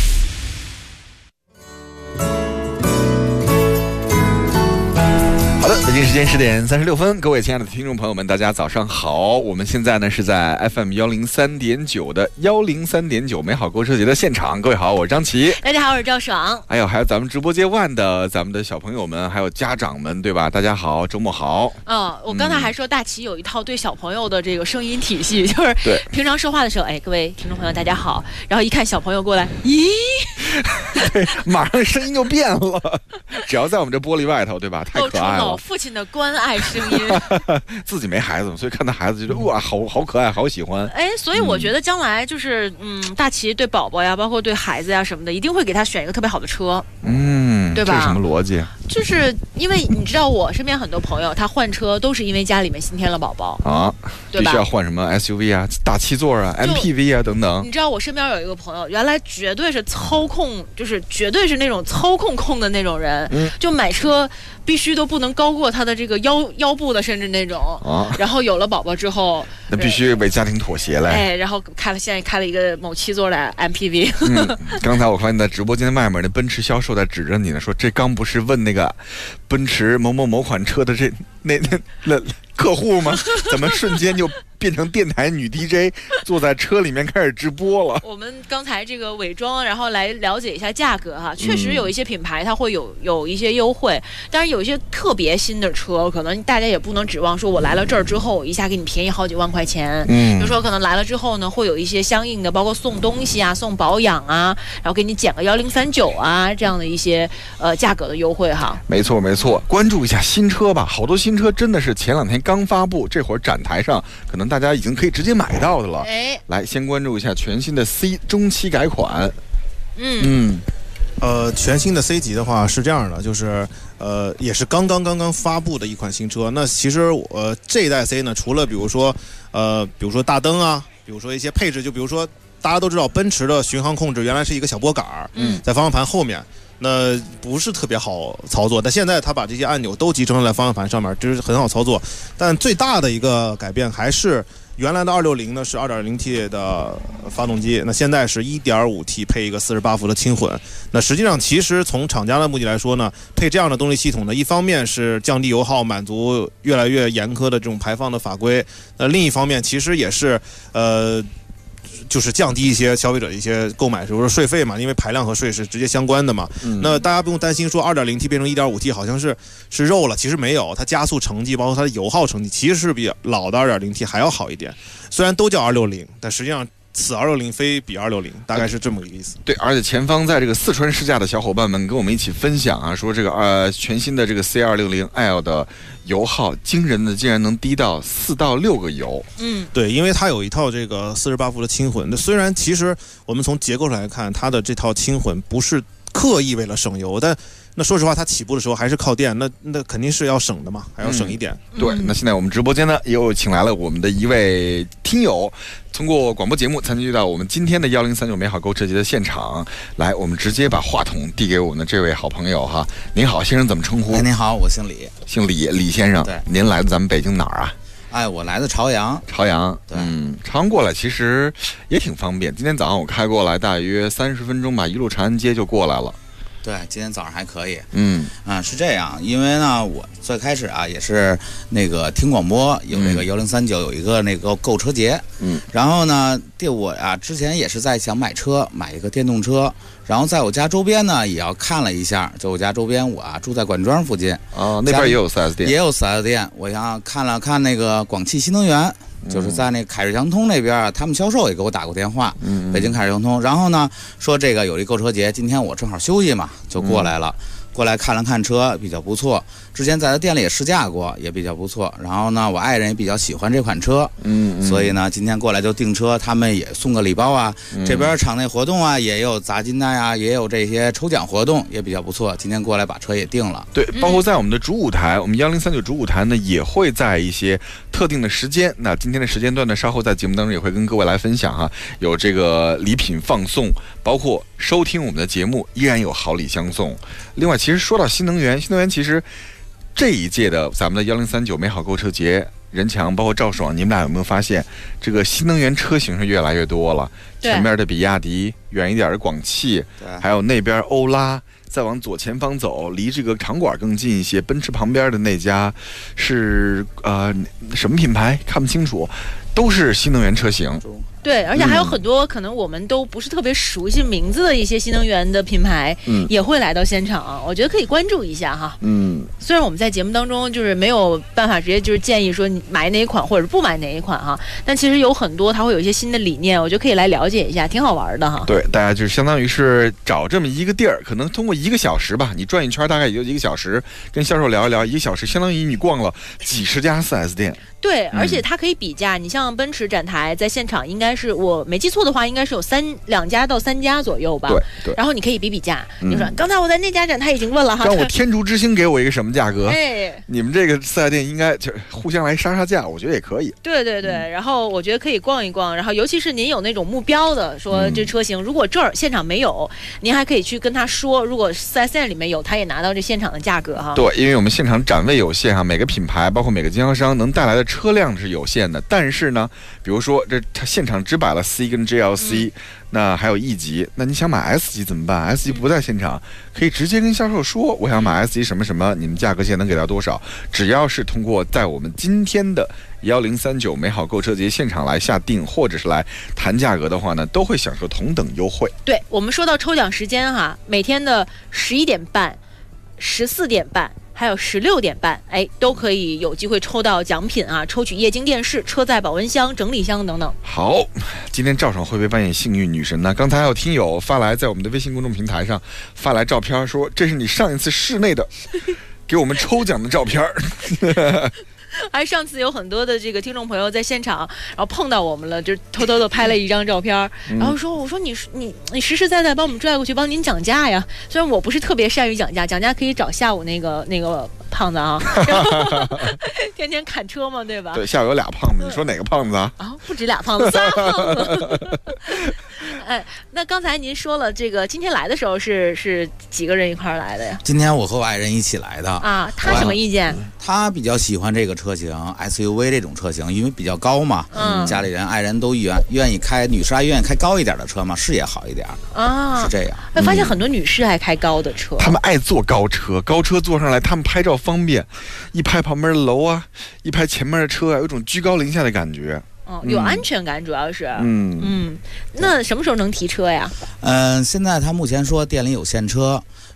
好的，北京时间10点36分，各位亲爱的听众朋友们，大家早上好。我们现在呢是在 FM 103.9的103.9美好购车节的现场。各位好，我是张琪。 大家好，我是赵爽。 还有咱们直播间外的咱们的小朋友们，还有家长们，对吧？大家好，周末好。 我刚才还说大齐有一套对小朋友的这个声音体系，就是平常说话的时候，各位听众朋友大家好，然后一看小朋友过来，咦， 对，马上声音就变了。只要在我们这玻璃外头，对吧？太可爱了。 父亲的关爱声音。 自己没孩子，所以看到孩子觉得哇，好可爱，好喜欢。 所以我觉得将来就是大齐对宝宝呀，包括对孩子呀什么的，一定会给他选一个特别好的车。对吧？ 这是什么逻辑？ 就是因为你知道，我身边很多朋友他换车都是因为家里面新添了宝宝啊， 对吧？ 必须要换什么 SUV 啊、大7座啊、MPV 啊等等。 你知道我身边有一个朋友，原来绝对是操控，就是绝对是那种操控的那种人，就买车必须都不能高过他的这个腰部的，甚至那种然后有了宝宝之后， 那必须为家庭妥协嘞。 然后现在开了一个某7座的 MPV。 刚才我看你在直播间外面，那奔驰销售在指着你呢，说这刚不是问那个奔驰某款车的那客户吗？怎么瞬间就变成电台女 DJ， 坐在车里面开始直播了？ 我们刚才这个伪装，然后来了解一下价格哈。确实有一些品牌它会有一些优惠，但是有一些特别新的车，可能大家也不能指望说我来了这儿之后，我一下给你便宜好几万块钱。比如说可能来了之后呢，会有一些相应的，包括送东西啊、送保养啊，然后给你减个1039啊这样的一些价格的优惠哈。 没错，关注一下新车吧，好多新车真的是前2天刚发布，这会儿展台上可能大家已经可以直接买到的了。来先关注一下全新的 C 中期改款。 全新的 C 级的话是这样的，就是也是刚刚发布的一款新车。那其实这一代 C 呢，除了比如说大灯啊，比如说一些配置，就比如说大家都知道奔驰的巡航控制原来是一个小拨杆，在方向盘后面。那不是特别好操作，但现在它把这些按钮都集成在方向盘上面，这是很好操作。但最大的一个改变还是原来的260呢是 2.0T 的发动机，那现在是 1.5T 配一个48伏的轻混。那实际上其实从厂家的目的来说呢，配这样的动力系统呢，一方面是降低油耗，满足越来越严苛的这种排放的法规，那另一方面其实也是就是降低一些消费者的一些购买，比如说税费嘛，因为排量和税是直接相关的嘛。那大家不用担心说 2.0T 变成 1.5T 好像是肉了，其实没有，它加速成绩包括它的油耗成绩其实是比老的 2.0T 还要好一点。虽然都叫260，但实际上此260非彼260，大概是这么个意思。 对，而且前方在这个四川试驾的小伙伴们跟我们一起分享啊，说这个全新的这个 C260L 的油耗惊人的，竟然能低到4到6个油。 对，因为它有一套这个48伏的轻混。那虽然其实我们从结构上来看，它的这套轻混不是刻意为了省油，但那说实话，它起步的时候还是靠电，那肯定是要省的嘛，还要省一点。 对，那现在我们直播间呢又请来了我们的一位听友，通过广播节目参与到我们今天的1039美好购车节的现场来，我们直接把话筒递给我们的这位好朋友哈。您好，先生怎么称呼？ 您好，我姓李。 姓李，李先生。 对， 您来自咱们北京哪儿啊？ 我来自朝阳。 朝阳， 对， 朝阳过来其实也挺方便。今天早上我开过来，大约30分钟吧，一路长安街就过来了。 对，今天早上还可以。是这样，因为呢，我最开始也是那个听广播，有这个1039有一个那个购车节。然后呢，我之前也是在想买车，买一个电动车，然后在我家周边呢也要看了一下，就我家周边我住在管庄附近。 那边也有 4S 店。 也有 4S 店，我想看了看那个广汽新能源。就是在那凯瑞祥通那边，他们销售也给我打过电话，北京凯瑞祥通。然后呢，说这个有一购车节，今天我正好休息嘛，就过来了。过来看了看车，比较不错。之前在他店里也试驾过，也比较不错。然后呢，我爱人也比较喜欢这款车，所以呢，今天过来就订车，他们也送个礼包啊。这边场内活动也有砸金蛋啊，也有这些抽奖活动，也比较不错。今天过来把车也订了。 对，包括在我们的主舞台，我们1039主舞台呢，也会在一些特定的时间。那今天的时间段呢，稍后在节目当中也会跟各位来分享哈，有这个礼品放送，包括收听我们的节目依然有好礼相送。另外，其实说到新能源其实这一届的咱们的1039美好购车节，任强包括赵爽，你们俩有没有发现这个新能源车型是越来越多了？前面的比亚迪，远一点的广汽，还有那边欧拉，再往左前方走，离这个场馆更近一些，奔驰旁边的那家是什么品牌？看不清楚，都是新能源车型。 对，而且还有很多可能我们都不是特别熟悉名字的一些新能源的品牌，也会来到现场，我觉得可以关注一下哈。虽然我们在节目当中就是没有办法直接就是建议说你买哪一款或者不买哪一款哈，但其实有很多它会有一些新的理念，我觉得可以来了解一下，挺好玩的哈。 对，大家就是相当于是找这么一个地儿，可能通过1个小时吧，你转一圈大概也就1个小时，跟销售聊一聊，1个小时相当于你逛了几十家 4S 店。 对，而且它可以比价，你像奔驰展台在现场应该是我没记错的话，应该是有2家到3家左右吧。 对。 然后你可以比价，你说刚才我在那家展台已经问了哈， 让我天竺之星给我一个什么价格？ 哎， 你们这个4S店应该就互相来杀价，我觉得也可以。 对。然后我觉得可以逛一逛，然后尤其是您有那种目标的，说这车型如果这儿现场没有，您还可以去跟他说，如果4S店里面有，他也拿到这现场的价格哈。 对，因为我们现场展位有限哈，每个品牌包括每个经销商能带来的车辆是有限的，但是呢，比如说他现场只摆了 C 跟 GLC，那还有 E 级，那你想买 S 级怎么办 ？S 级不在现场，可以直接跟销售说，我想买 S 级什么什么，你们价格现在能给到多少？只要是通过在我们今天的1039美好购车节现场来下定，或者是来谈价格的话呢，都会享受同等优惠。 对，我们说到抽奖时间哈，每天的11点半、14点半。还有16点半，都可以有机会抽到奖品啊！抽取液晶电视、车载保温箱、整理箱等等。 好，今天赵爽会不会扮演幸运女神呢？刚才还有听友发来在我们的微信公众平台上发来照片，说这是你上一次室内的给我们抽奖的照片。 还上次有很多的这个听众朋友在现场，然后碰到我们了，就偷偷的拍了一张照片，然后说：“我说你实实在在帮我们拽过去，帮您讲价呀。虽然我不是特别善于讲价，讲价可以找下午那个胖子啊，天天砍车嘛，对吧？ 对，下午有俩胖子，你说哪个胖子啊？ 不止俩胖子，3胖子。那刚才您说了，这个今天来的时候是几个人一块来的呀？ 今天我和我爱人一起来的啊。他什么意见？ 他比较喜欢这个车型 SUV 这种车型，因为比较高嘛，家里人爱人都愿意开，女士还愿意开高一点的车嘛，视野好一点啊，是这样。 发现很多女士爱开高的车， 他们爱坐高车，高车坐上来，他们拍照方便，一拍旁边的楼啊，一拍前面的车啊，有种居高临下的感觉。 有安全感，主要是。那什么时候能提车呀？ 现在他目前说店里有现车，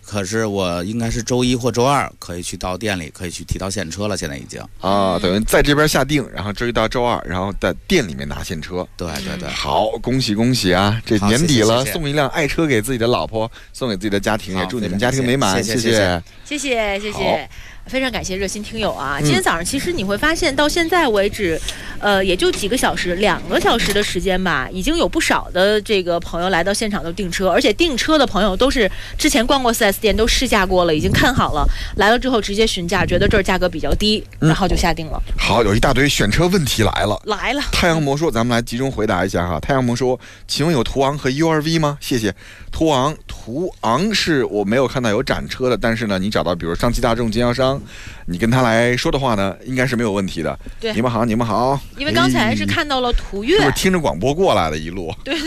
可是我应该是周1或周2可以去到店里，可以去提到现车了。现在已经等于在这边下定，然后周1到周2，然后在店里面拿现车。 对对对， 好，恭喜恭喜啊！这年底了， 谢谢送一辆爱车给自己的老婆，送给自己的家庭，也祝你们家庭美满。 谢谢。非常感谢热心听友啊！今天早上其实你会发现，到现在为止，也就几个小时，2个小时的时间吧，已经有不少的这个朋友来到现场都订车，而且订车的朋友都是之前逛过 4S 店，都试驾过了，已经看好了，来了之后直接询价，觉得这儿价格比较低，然后就下定了。 好，有一大堆选车问题来了。太阳魔说，咱们来集中回答一下哈。太阳魔说，请问有途昂和 URV 吗？谢谢。途昂是我没有看到有展车的，但是呢，你找到比如上汽大众经销商，你跟他来说的话呢，应该是没有问题的。 对， 你们好，你们好。 因为刚才是看到了途岳， 是不是听着广播过来的一路？ 对。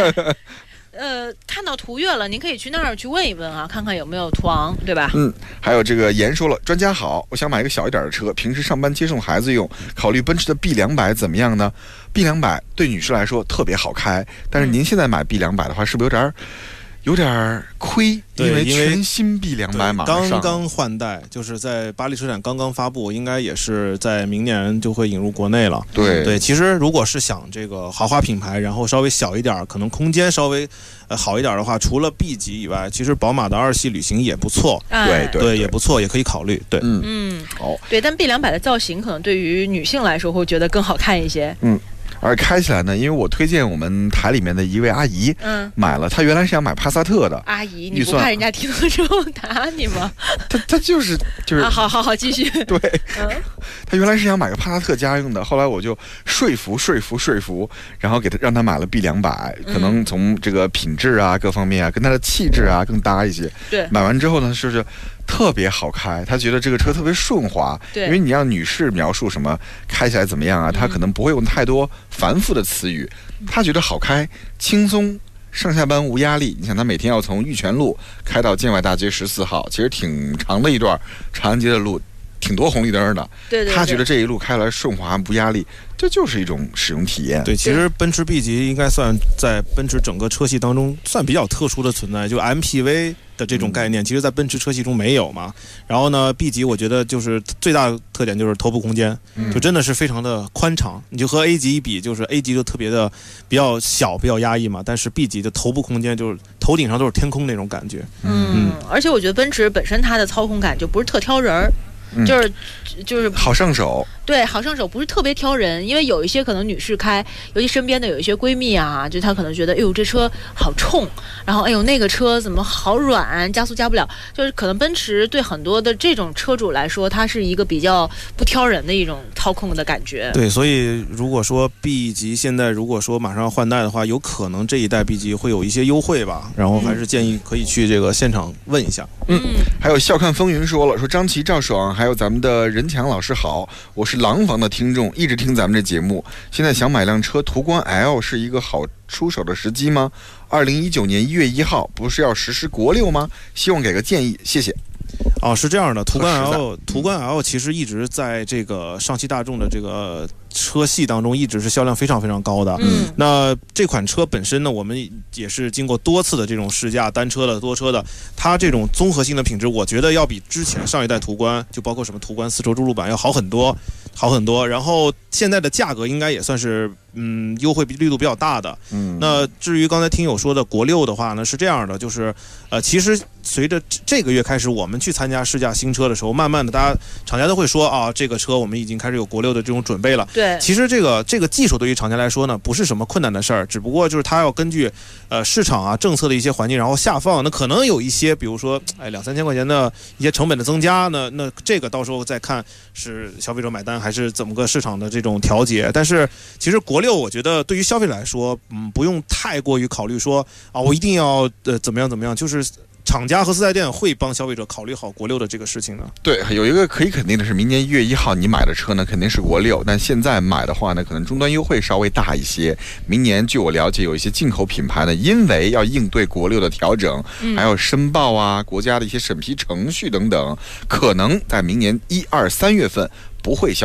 看到途岳了，您可以去那儿去问一问啊，看看有没有途昂，对吧？ 还有这个严说了，专家好，我想买一个小一点的车，平时上班接送孩子用，考虑奔驰的 B200怎么样呢？ B200对女士来说特别好开，但是您现在买 B200的话，是不是有点亏？因为全新 B200马上刚刚换代，就是在巴黎车展刚刚发布，应该也是在明年就会引入国内了。对，其实如果是想这个豪华品牌，然后稍微小一点，可能空间稍微好一点的话，除了 B 级以外，其实宝马的2系旅行也不错。对，也不错，也可以考虑。对， 好。 对，但 B200的造型可能对于女性来说会觉得更好看一些。 而开起来呢，因为我推荐我们台里面的一位阿姨，买了，她原来是想买帕萨特的。 阿姨，你不怕人家听了之后打你吗？ 她就是好，继续。 对，她原来是想买个帕萨特家用的，后来我就说服，然后让她买了 B200，可能从这个品质啊各方面啊，跟她的气质啊更搭一些。 对， 买完之后呢，就是特别好开，她觉得这个车特别顺滑。 对， 因为你让女士描述什么开起来怎么样啊，她可能不会用太多繁复的词语，她觉得好开、轻松，上下班无压力。你想，她每天要从玉泉路开到建外大街14号，其实挺长的一段长安街的路，挺多红绿灯的。 对， 她觉得这一路开来顺滑无压力，这就是一种使用体验。 对，其实奔驰 B 级应该算在奔驰整个车系当中算比较特殊的存在，就 MPV 的这种概念，其实在奔驰车系中没有嘛。然后呢 ，B 级我觉得就是最大的特点就是头部空间，就真的是非常的宽敞。你就和 A 级一比，就是 A 级就特别的比较小、比较压抑嘛，但是 B 级的头部空间就是头顶上都是天空那种感觉。 而且我觉得奔驰本身它的操控感就不是特挑人儿。就是好上手， 对，好上手，不是特别挑人，因为有一些可能女士开，尤其身边的有一些闺蜜啊，就她可能觉得，哎呦这车好冲，然后哎呦那个车怎么好软，加速加不了，就是可能奔驰对很多的这种车主来说，它是一个比较不挑人的一种操控的感觉。 对，所以如果说 B 级现在如果说马上要换代的话，有可能这一代 B 级会有一些优惠吧，然后还是建议可以去这个现场问一下。 还有笑看风云说了，说张琪、赵爽还有咱们的任强老师好，我是廊坊的听众，一直听咱们这节目，现在想买辆车，途观 L 是一个好出手的时机吗？2019年1月1号不是要实施国6吗？希望给个建议，谢谢。 是这样的，途观 L 其实一直在这个上汽大众的这个车系当中一直是销量非常非常高的。那这款车本身呢，我们也是经过多次的这种试驾，单车的、多车的，它这种综合性的品质，我觉得要比之前上一代途观，就包括什么途观丝绸之路版要好很多。然后现在的价格应该也算是优惠力度比较大的。那至于刚才听友说的国6的话呢，是这样的，就是其实随着这个月开始，我们去参加试驾新车的时候，慢慢的大家厂家都会说啊，这个车我们已经开始有国6的这种准备了。 对， 其实这个技术对于厂家来说呢，不是什么困难的事儿，只不过就是它要根据市场啊政策的一些环境，然后下放。那可能有一些，比如说2-3千块钱的一些成本的增加，那这个到时候再看是消费者买单还是怎么个市场的这种调节。但是其实国6我觉得对于消费者来说，不用太过于考虑说啊，我一定要怎么样，就是厂家和4S店会帮消费者考虑好国6的这个事情呢。 对，有一个可以肯定的是，明年1月1号你买的车呢肯定是国6，但现在买的话呢，可能终端优惠稍微大一些。明年据我了解，有一些进口品牌呢，因为要应对国6的调整，还有申报啊、国家的一些审批程序等等，可能在明年1、2、3月份不会销售。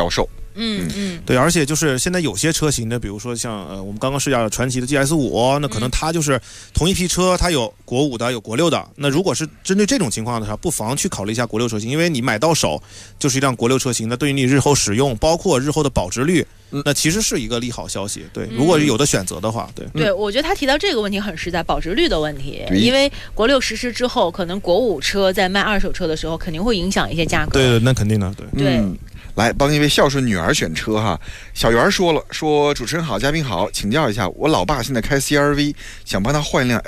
对，而且就是现在有些车型呢，比如说像我们刚刚试驾的传祺的 GS5，那可能它就是同一批车，它有国5的，有国6的。那如果是针对这种情况的话，不妨去考虑一下国6车型，因为你买到手就是一辆国6车型，那对于你日后使用，包括日后的保值率，那其实是一个利好消息。对，如果有的选择的话， 对，我觉得他提到这个问题很实在，保值率的问题，因为国6实施之后，可能国5车在卖二手车的时候，肯定会影响一些价格。 对，那肯定的， 对。 来帮一位孝顺女儿选车哈，小袁说主持人好，嘉宾好，请教一下，我老爸现在开 CR-V， 想帮他换一辆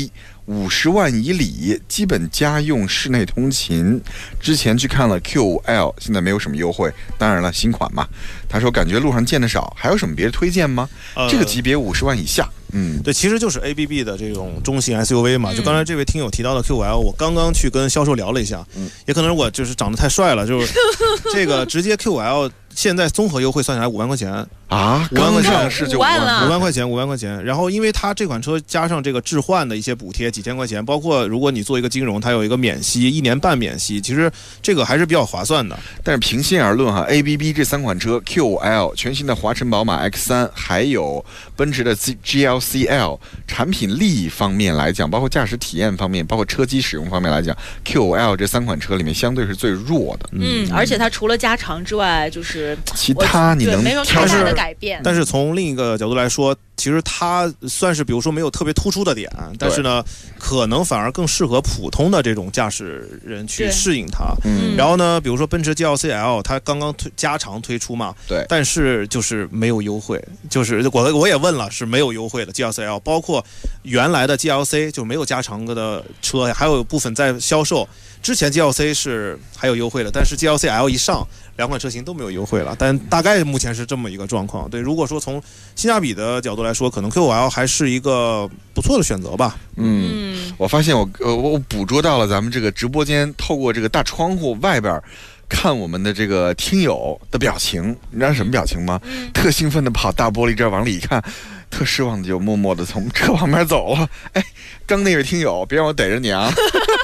SUV，50万以里，基本家用室内通勤。之前去看了 Q5L， 现在没有什么优惠，当然了，新款嘛。他说感觉路上见得少，还有什么别的推荐吗？这个级别50万以下。 对，其实就是 ABB 的这种中型 SUV 嘛。就刚才这位听友提到的 Q5L， 我刚刚去跟销售聊了一下，也可能我就是长得太帅了，就是这个直接 Q5L 现在综合优惠算下来5万块钱啊，5万块钱是就 5万了， 5万块钱。然后因为它这款车加上这个置换的一些补贴几千块钱，包括如果你做一个金融，它有一个免息1年半免息，其实这个还是比较划算的。 但是平心而论哈 ，ABB 这3款车 Q5L、全新的华晨宝马 X3， 还有奔驰的 GLC-L， 产品力方面来讲，包括驾驶体验方面，包括车机使用方面来讲 ，Q5L 这3款车里面相对是最弱的。 而且它除了加长之外，就是其他你能没有太大的改变。 但是从另一个角度来说，其实它算是比如说没有特别突出的点，但是呢，可能反而更适合普通的这种驾驶人去适应它。然后呢，比如说奔驰 GLC-L， 它刚刚加长推出嘛， 对， 但是就是没有优惠，就是我也问了，是没有优惠的 GLC-L， 包括原来的 GLC 就没有加长的车，还有部分在销售。之前 GLC 是还有优惠的，但是 GLC-L 一上，2款车型都没有优惠了。但大概目前是这么一个状况。对，如果说从性价比的角度来说，可能 Q5L 还是一个不错的选择吧。 我发现我捕捉到了咱们这个直播间透过这个大窗户外边看我们的这个听友的表情，你知道什么表情吗？特兴奋的跑大玻璃这儿往里一看，特失望的就默默的从车旁边走了。哎，刚那位听友，别让我逮着你啊！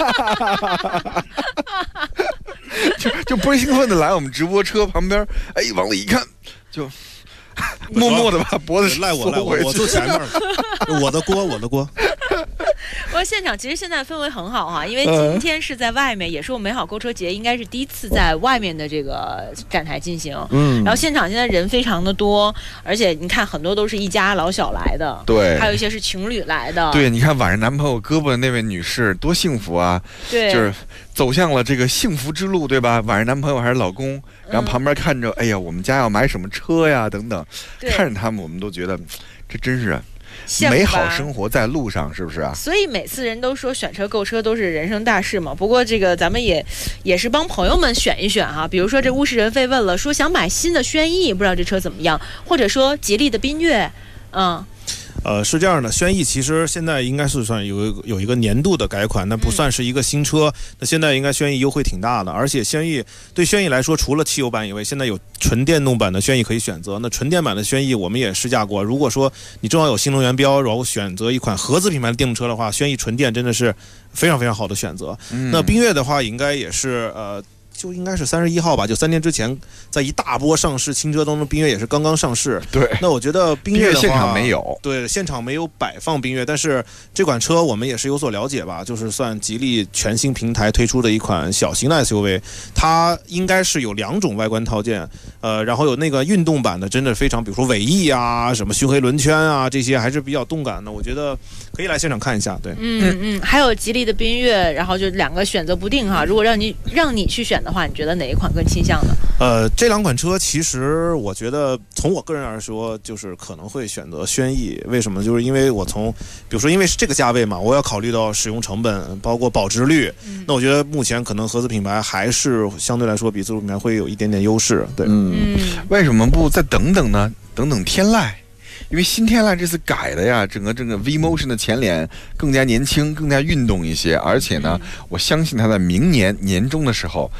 就不是兴奋的来我们直播车旁边，哎，往里一看，就默默的把脖子赖我坐前面了，我的锅。 不过现场其实现在氛围很好哈，因为今天是在外面，也是我们美好购车节应该是第一次在外面的这个展台进行。然后现场现在人非常的多，而且你看很多都是一家老小来的， 对， 还有一些是情侣来的。 对，你看挽着男朋友胳膊的那位女士多幸福啊！ 对， 就是走向了这个幸福之路，对吧？挽着男朋友还是老公，然后旁边看着，哎呀，我们家要买什么车呀，等等，看着他们，我们都觉得这真是美好生活在路上，是不是啊？ 所以每次人都说选车购车都是人生大事嘛。不过这个咱们也是帮朋友们选一选哈。比如说这物是人非问了，说想买新的轩逸，不知道这车怎么样，或者说吉利的缤越， 是这样的，轩逸其实现在应该是算有一个年度的改款，那不算是一个新车。那现在应该轩逸优惠挺大的，而且对轩逸来说，除了汽油版以外，现在有纯电动版的轩逸可以选择。那纯电版的轩逸我们也试驾过，如果说你正好有新能源标，然后选择一款合资品牌的电动车的话，轩逸纯电真的是非常非常好的选择。那缤越的话，应该也是就应该是31号吧，就3天之前，在一大波上市新车当中，缤越也是刚刚上市。 对， 那我觉得缤越的话现场没有， 对，现场没有摆放缤越，但是这款车我们也是有所了解吧，就是算吉利全新平台推出的一款小型的 SUV， 它应该是有2种外观套件，然后有那个运动版的，真的非常，比如说尾翼啊、什么巡回轮圈啊，这些还是比较动感的，我觉得可以来现场看一下。对， 还有吉利的缤越，然后就2个选择不定哈。如果让你去选的话，你觉得哪一款更倾向呢？ 这2款车其实我觉得从我个人来说，就是可能会选择轩逸。为什么？就是因为比如说因为是这个价位嘛，我要考虑到使用成本，包括保值率。那我觉得目前可能合资品牌还是相对来说比自主品牌会有一点点优势。对， 为什么不再等等呢？等等天籁。因为新天籁这次改的呀，整个V-Motion 的前脸更加年轻，更加运动一些，而且呢，我相信它在明年年中的时候，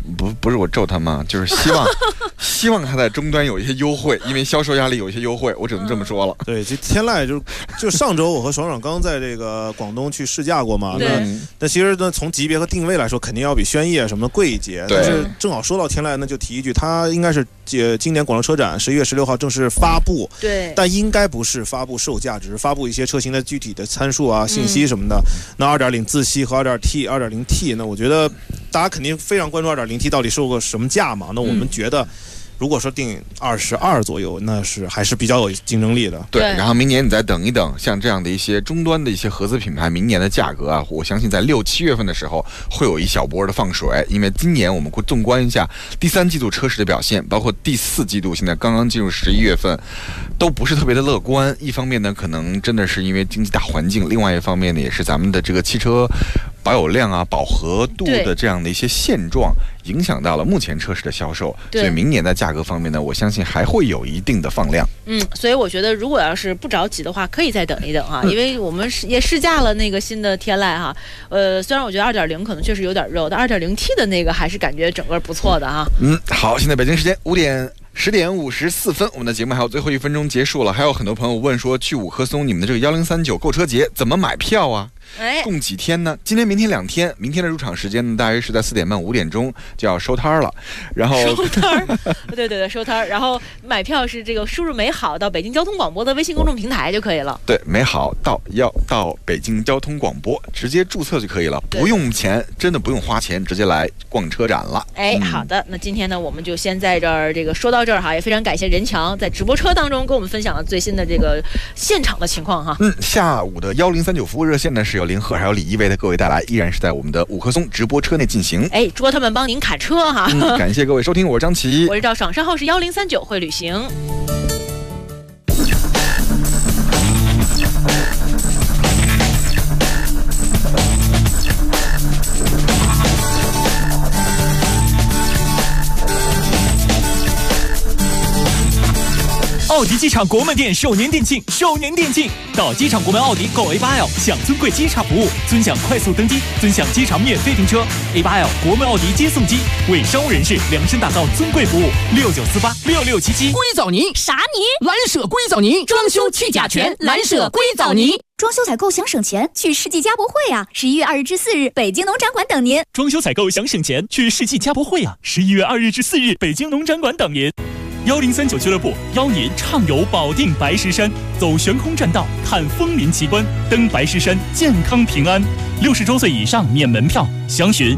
不是我咒他嘛，就是希望他在终端有一些优惠，因为销售压力有一些优惠，我只能这么说了。 对，这天籁就上周我和爽爽刚在这个广东去试驾过嘛，那其实呢从级别和定位来说，肯定要比轩逸什么的贵一截。但是正好说到天籁，那就提一句，它应该是今年广州车展11月16号正式发布， 对， 但应该不是发布售价，只是发布一些车型的具体的参数啊、信息什么的。那2.0自吸和2.0T，那我觉得大家肯定非常关注 2.0T 到底售个什么价嘛。那我们觉得如果说定22左右，那是还是比较有竞争力的。 对，然后明年你再等一等，像这样的一些终端的一些合资品牌，明年的价格啊，我相信在6、7月份的时候会有一小波的放水，因为今年我们会纵观一下第3季度车市的表现，包括第4季度，现在刚刚进入11月份，都不是特别的乐观。一方面呢，可能真的是因为经济大环境；另外一方面呢，也是咱们的这个汽车保有量啊、饱和度的这样的一些现状，影响到了目前车市的销售。所以明年的价格方面呢，我相信还会有一定的放量。 所以我觉得如果要是不着急的话，可以再等一等啊，因为我们也试驾了那个新的天籁哈。虽然我觉得2.0可能确实有点肉，但2.0T 的那个还是感觉整个不错的哈。 好，现在北京时间10点54分，我们的节目还有最后1分钟结束了。还有很多朋友问说，去五棵松你们的这个1039购车节怎么买票啊？共几天呢？今天、明天2天。明天的入场时间呢，大约是在4点半、5点钟就要收摊了。然后收摊对，收摊。然后买票是这个输入美好到北京交通广播的微信公众平台就可以了。 对，美好要到北京交通广播直接注册就可以了，不用钱，真的不用花钱，直接来逛车展了。 好的，那今天呢，我们就先在这儿这个说到这儿哈，也非常感谢任强在直播车当中跟我们分享了最新的这个现场的情况哈。 下午的1039服务热线呢是有林鹤还有李一维的各位带来，依然是在我们的五棵松直播车内进行。 捉他们帮您砍车哈。 感谢各位收听，我是张琪， 我是赵爽，稍后是1039会旅行。 奥迪机场国门店首年店庆，到机场国门奥迪购 A8L， 享尊贵机场服务，尊享快速登机，尊享机场免费停车。A8L 国门奥迪接送机，为商务人士量身打造尊贵服务，69486677。 硅藻泥啥泥？ 蓝舍硅藻泥，装修去甲醛，蓝舍硅藻泥。 装修采购想省钱，去世纪家博会啊！11月2日至4日，北京农展馆等您。 装修采购想省钱，去世纪家博会啊！11月2日至4日，北京农展馆等您。1039俱乐部邀您畅游保定白石山，走悬空栈道，看枫林奇观，登白石山，健康平安。60周岁以上免门票，详询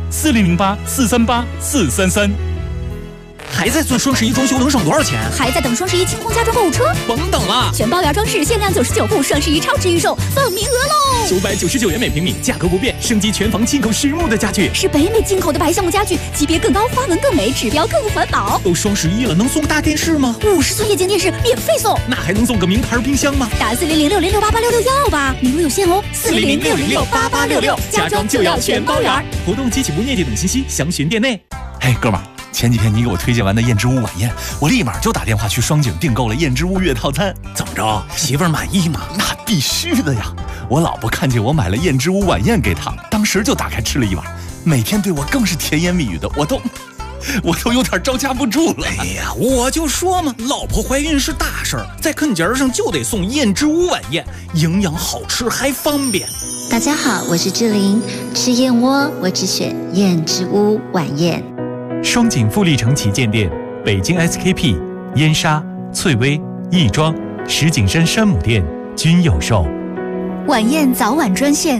4008-438-433。还在做双11装修能省多少钱？ 还在等双11清空家装购物车？ 甭等了， 全包圆装饰限量99部，双11超值预售，放名额喽 ！999元每平米，价格不变，升级全房进口实木的家具， 是北美进口的白橡木家具，级别更高，花纹更美，指标更环保。 都双11了，能送个大电视吗 ？50寸液晶电视免费送， 那还能送个名牌冰箱吗？ 打4006068866要吧，名额有限哦，4006068866， 家装就要全包圆。活动激起不灭地等信息，详询店内。哥们儿。前几天你给我推荐完的燕之屋晚宴，我立马就打电话去双井订购了燕之屋月套餐。怎么着，媳妇儿满意吗？那必须的呀！我老婆看见我买了燕之屋晚宴给她，当时就打开吃了一碗，每天对我更是甜言蜜语的，我都有点招架不住了。 我就说嘛，老婆怀孕是大事儿，在坑节上就得送燕之屋晚宴，营养好吃还方便。 大家好，我是志玲，吃燕窝我只选燕之屋晚宴。 双井富力城旗舰店、北京 SKP、燕莎、翠微、亦庄、石景山山姆店均有售。 晚宴早晚专线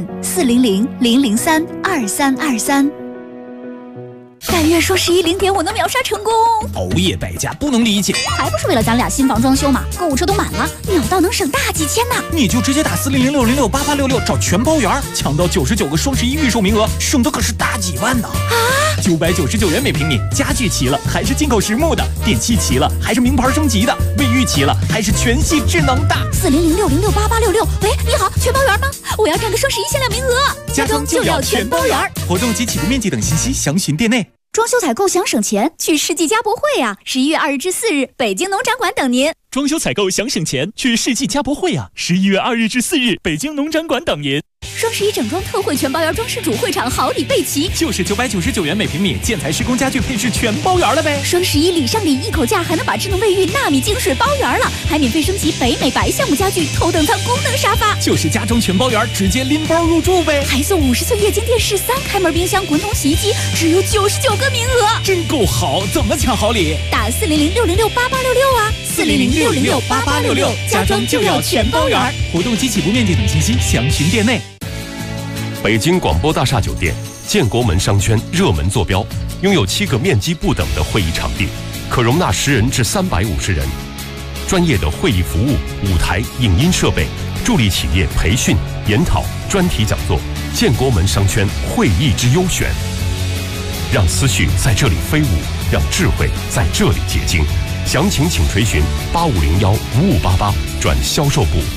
400-003-2323。但愿双110点我能秒杀成功。 熬夜败家不能理解， 还不是为了咱俩新房装修嘛？购物车都满了，秒到能省大几千呢。 你就直接打4006068866找全包圆，抢到99个双11预售名额，省的可是大几万呢！999元每平米，家具齐了还是进口实木的，电器齐了还是名牌升级的，卫浴齐了还是全系智能的。 4006068866，喂，你好，全包圆吗？我要占个双11限量名额， 家装就要全包圆。活动及起步面积等信息详询店内。 装修采购想省钱，去世纪家博会啊！11月2日至4日，北京农展馆等您。 装修采购想省钱，去世纪家博会啊！11月2日至4日，北京农展馆等您。 双11整装特惠全包圆装饰主会场好礼备齐， 就是999元每平米，建材施工家具配饰全包圆了呗。 双11礼上礼，一口价还能把智能卫浴纳米净水包圆了，还免费升级北美白橡木家具头等舱功能沙发， 就是家装全包圆，直接拎包入住呗。 还送50寸液晶电视、3开门冰箱、滚筒洗衣机，只有99个名额， 真够好！怎么抢好礼？ 打400-606-8866啊，400-606-8866，家装就要全包圆。 活动及起步面积等信息详询店内。 北京广播大厦酒店建国门商圈热门坐标，拥有7个面积不等的会议场地，可容纳10人至350人。专业的会议服务、舞台、影音设备，助力企业培训、研讨、专题讲座。建国门商圈会议之优选，让思绪在这里飞舞，让智慧在这里结晶。详情请垂询8501-5588转销售部。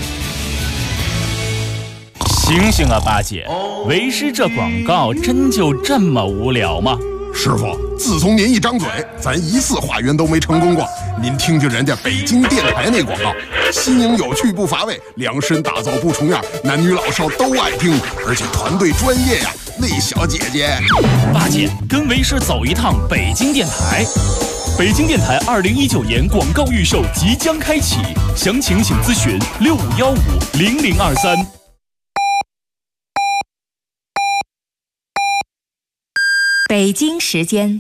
醒醒啊，八姐！为师这广告真就这么无聊吗？ 师傅，自从您一张嘴，咱一次化缘都没成功过。您听听人家北京电台那广告，新颖有趣不乏味，量身打造不重样，男女老少都爱听，而且团队专业呀。那小姐姐， 八姐跟为师走一趟北京电台。北京电台2019年广告预售即将开启，详情请咨询65150023。 北京时间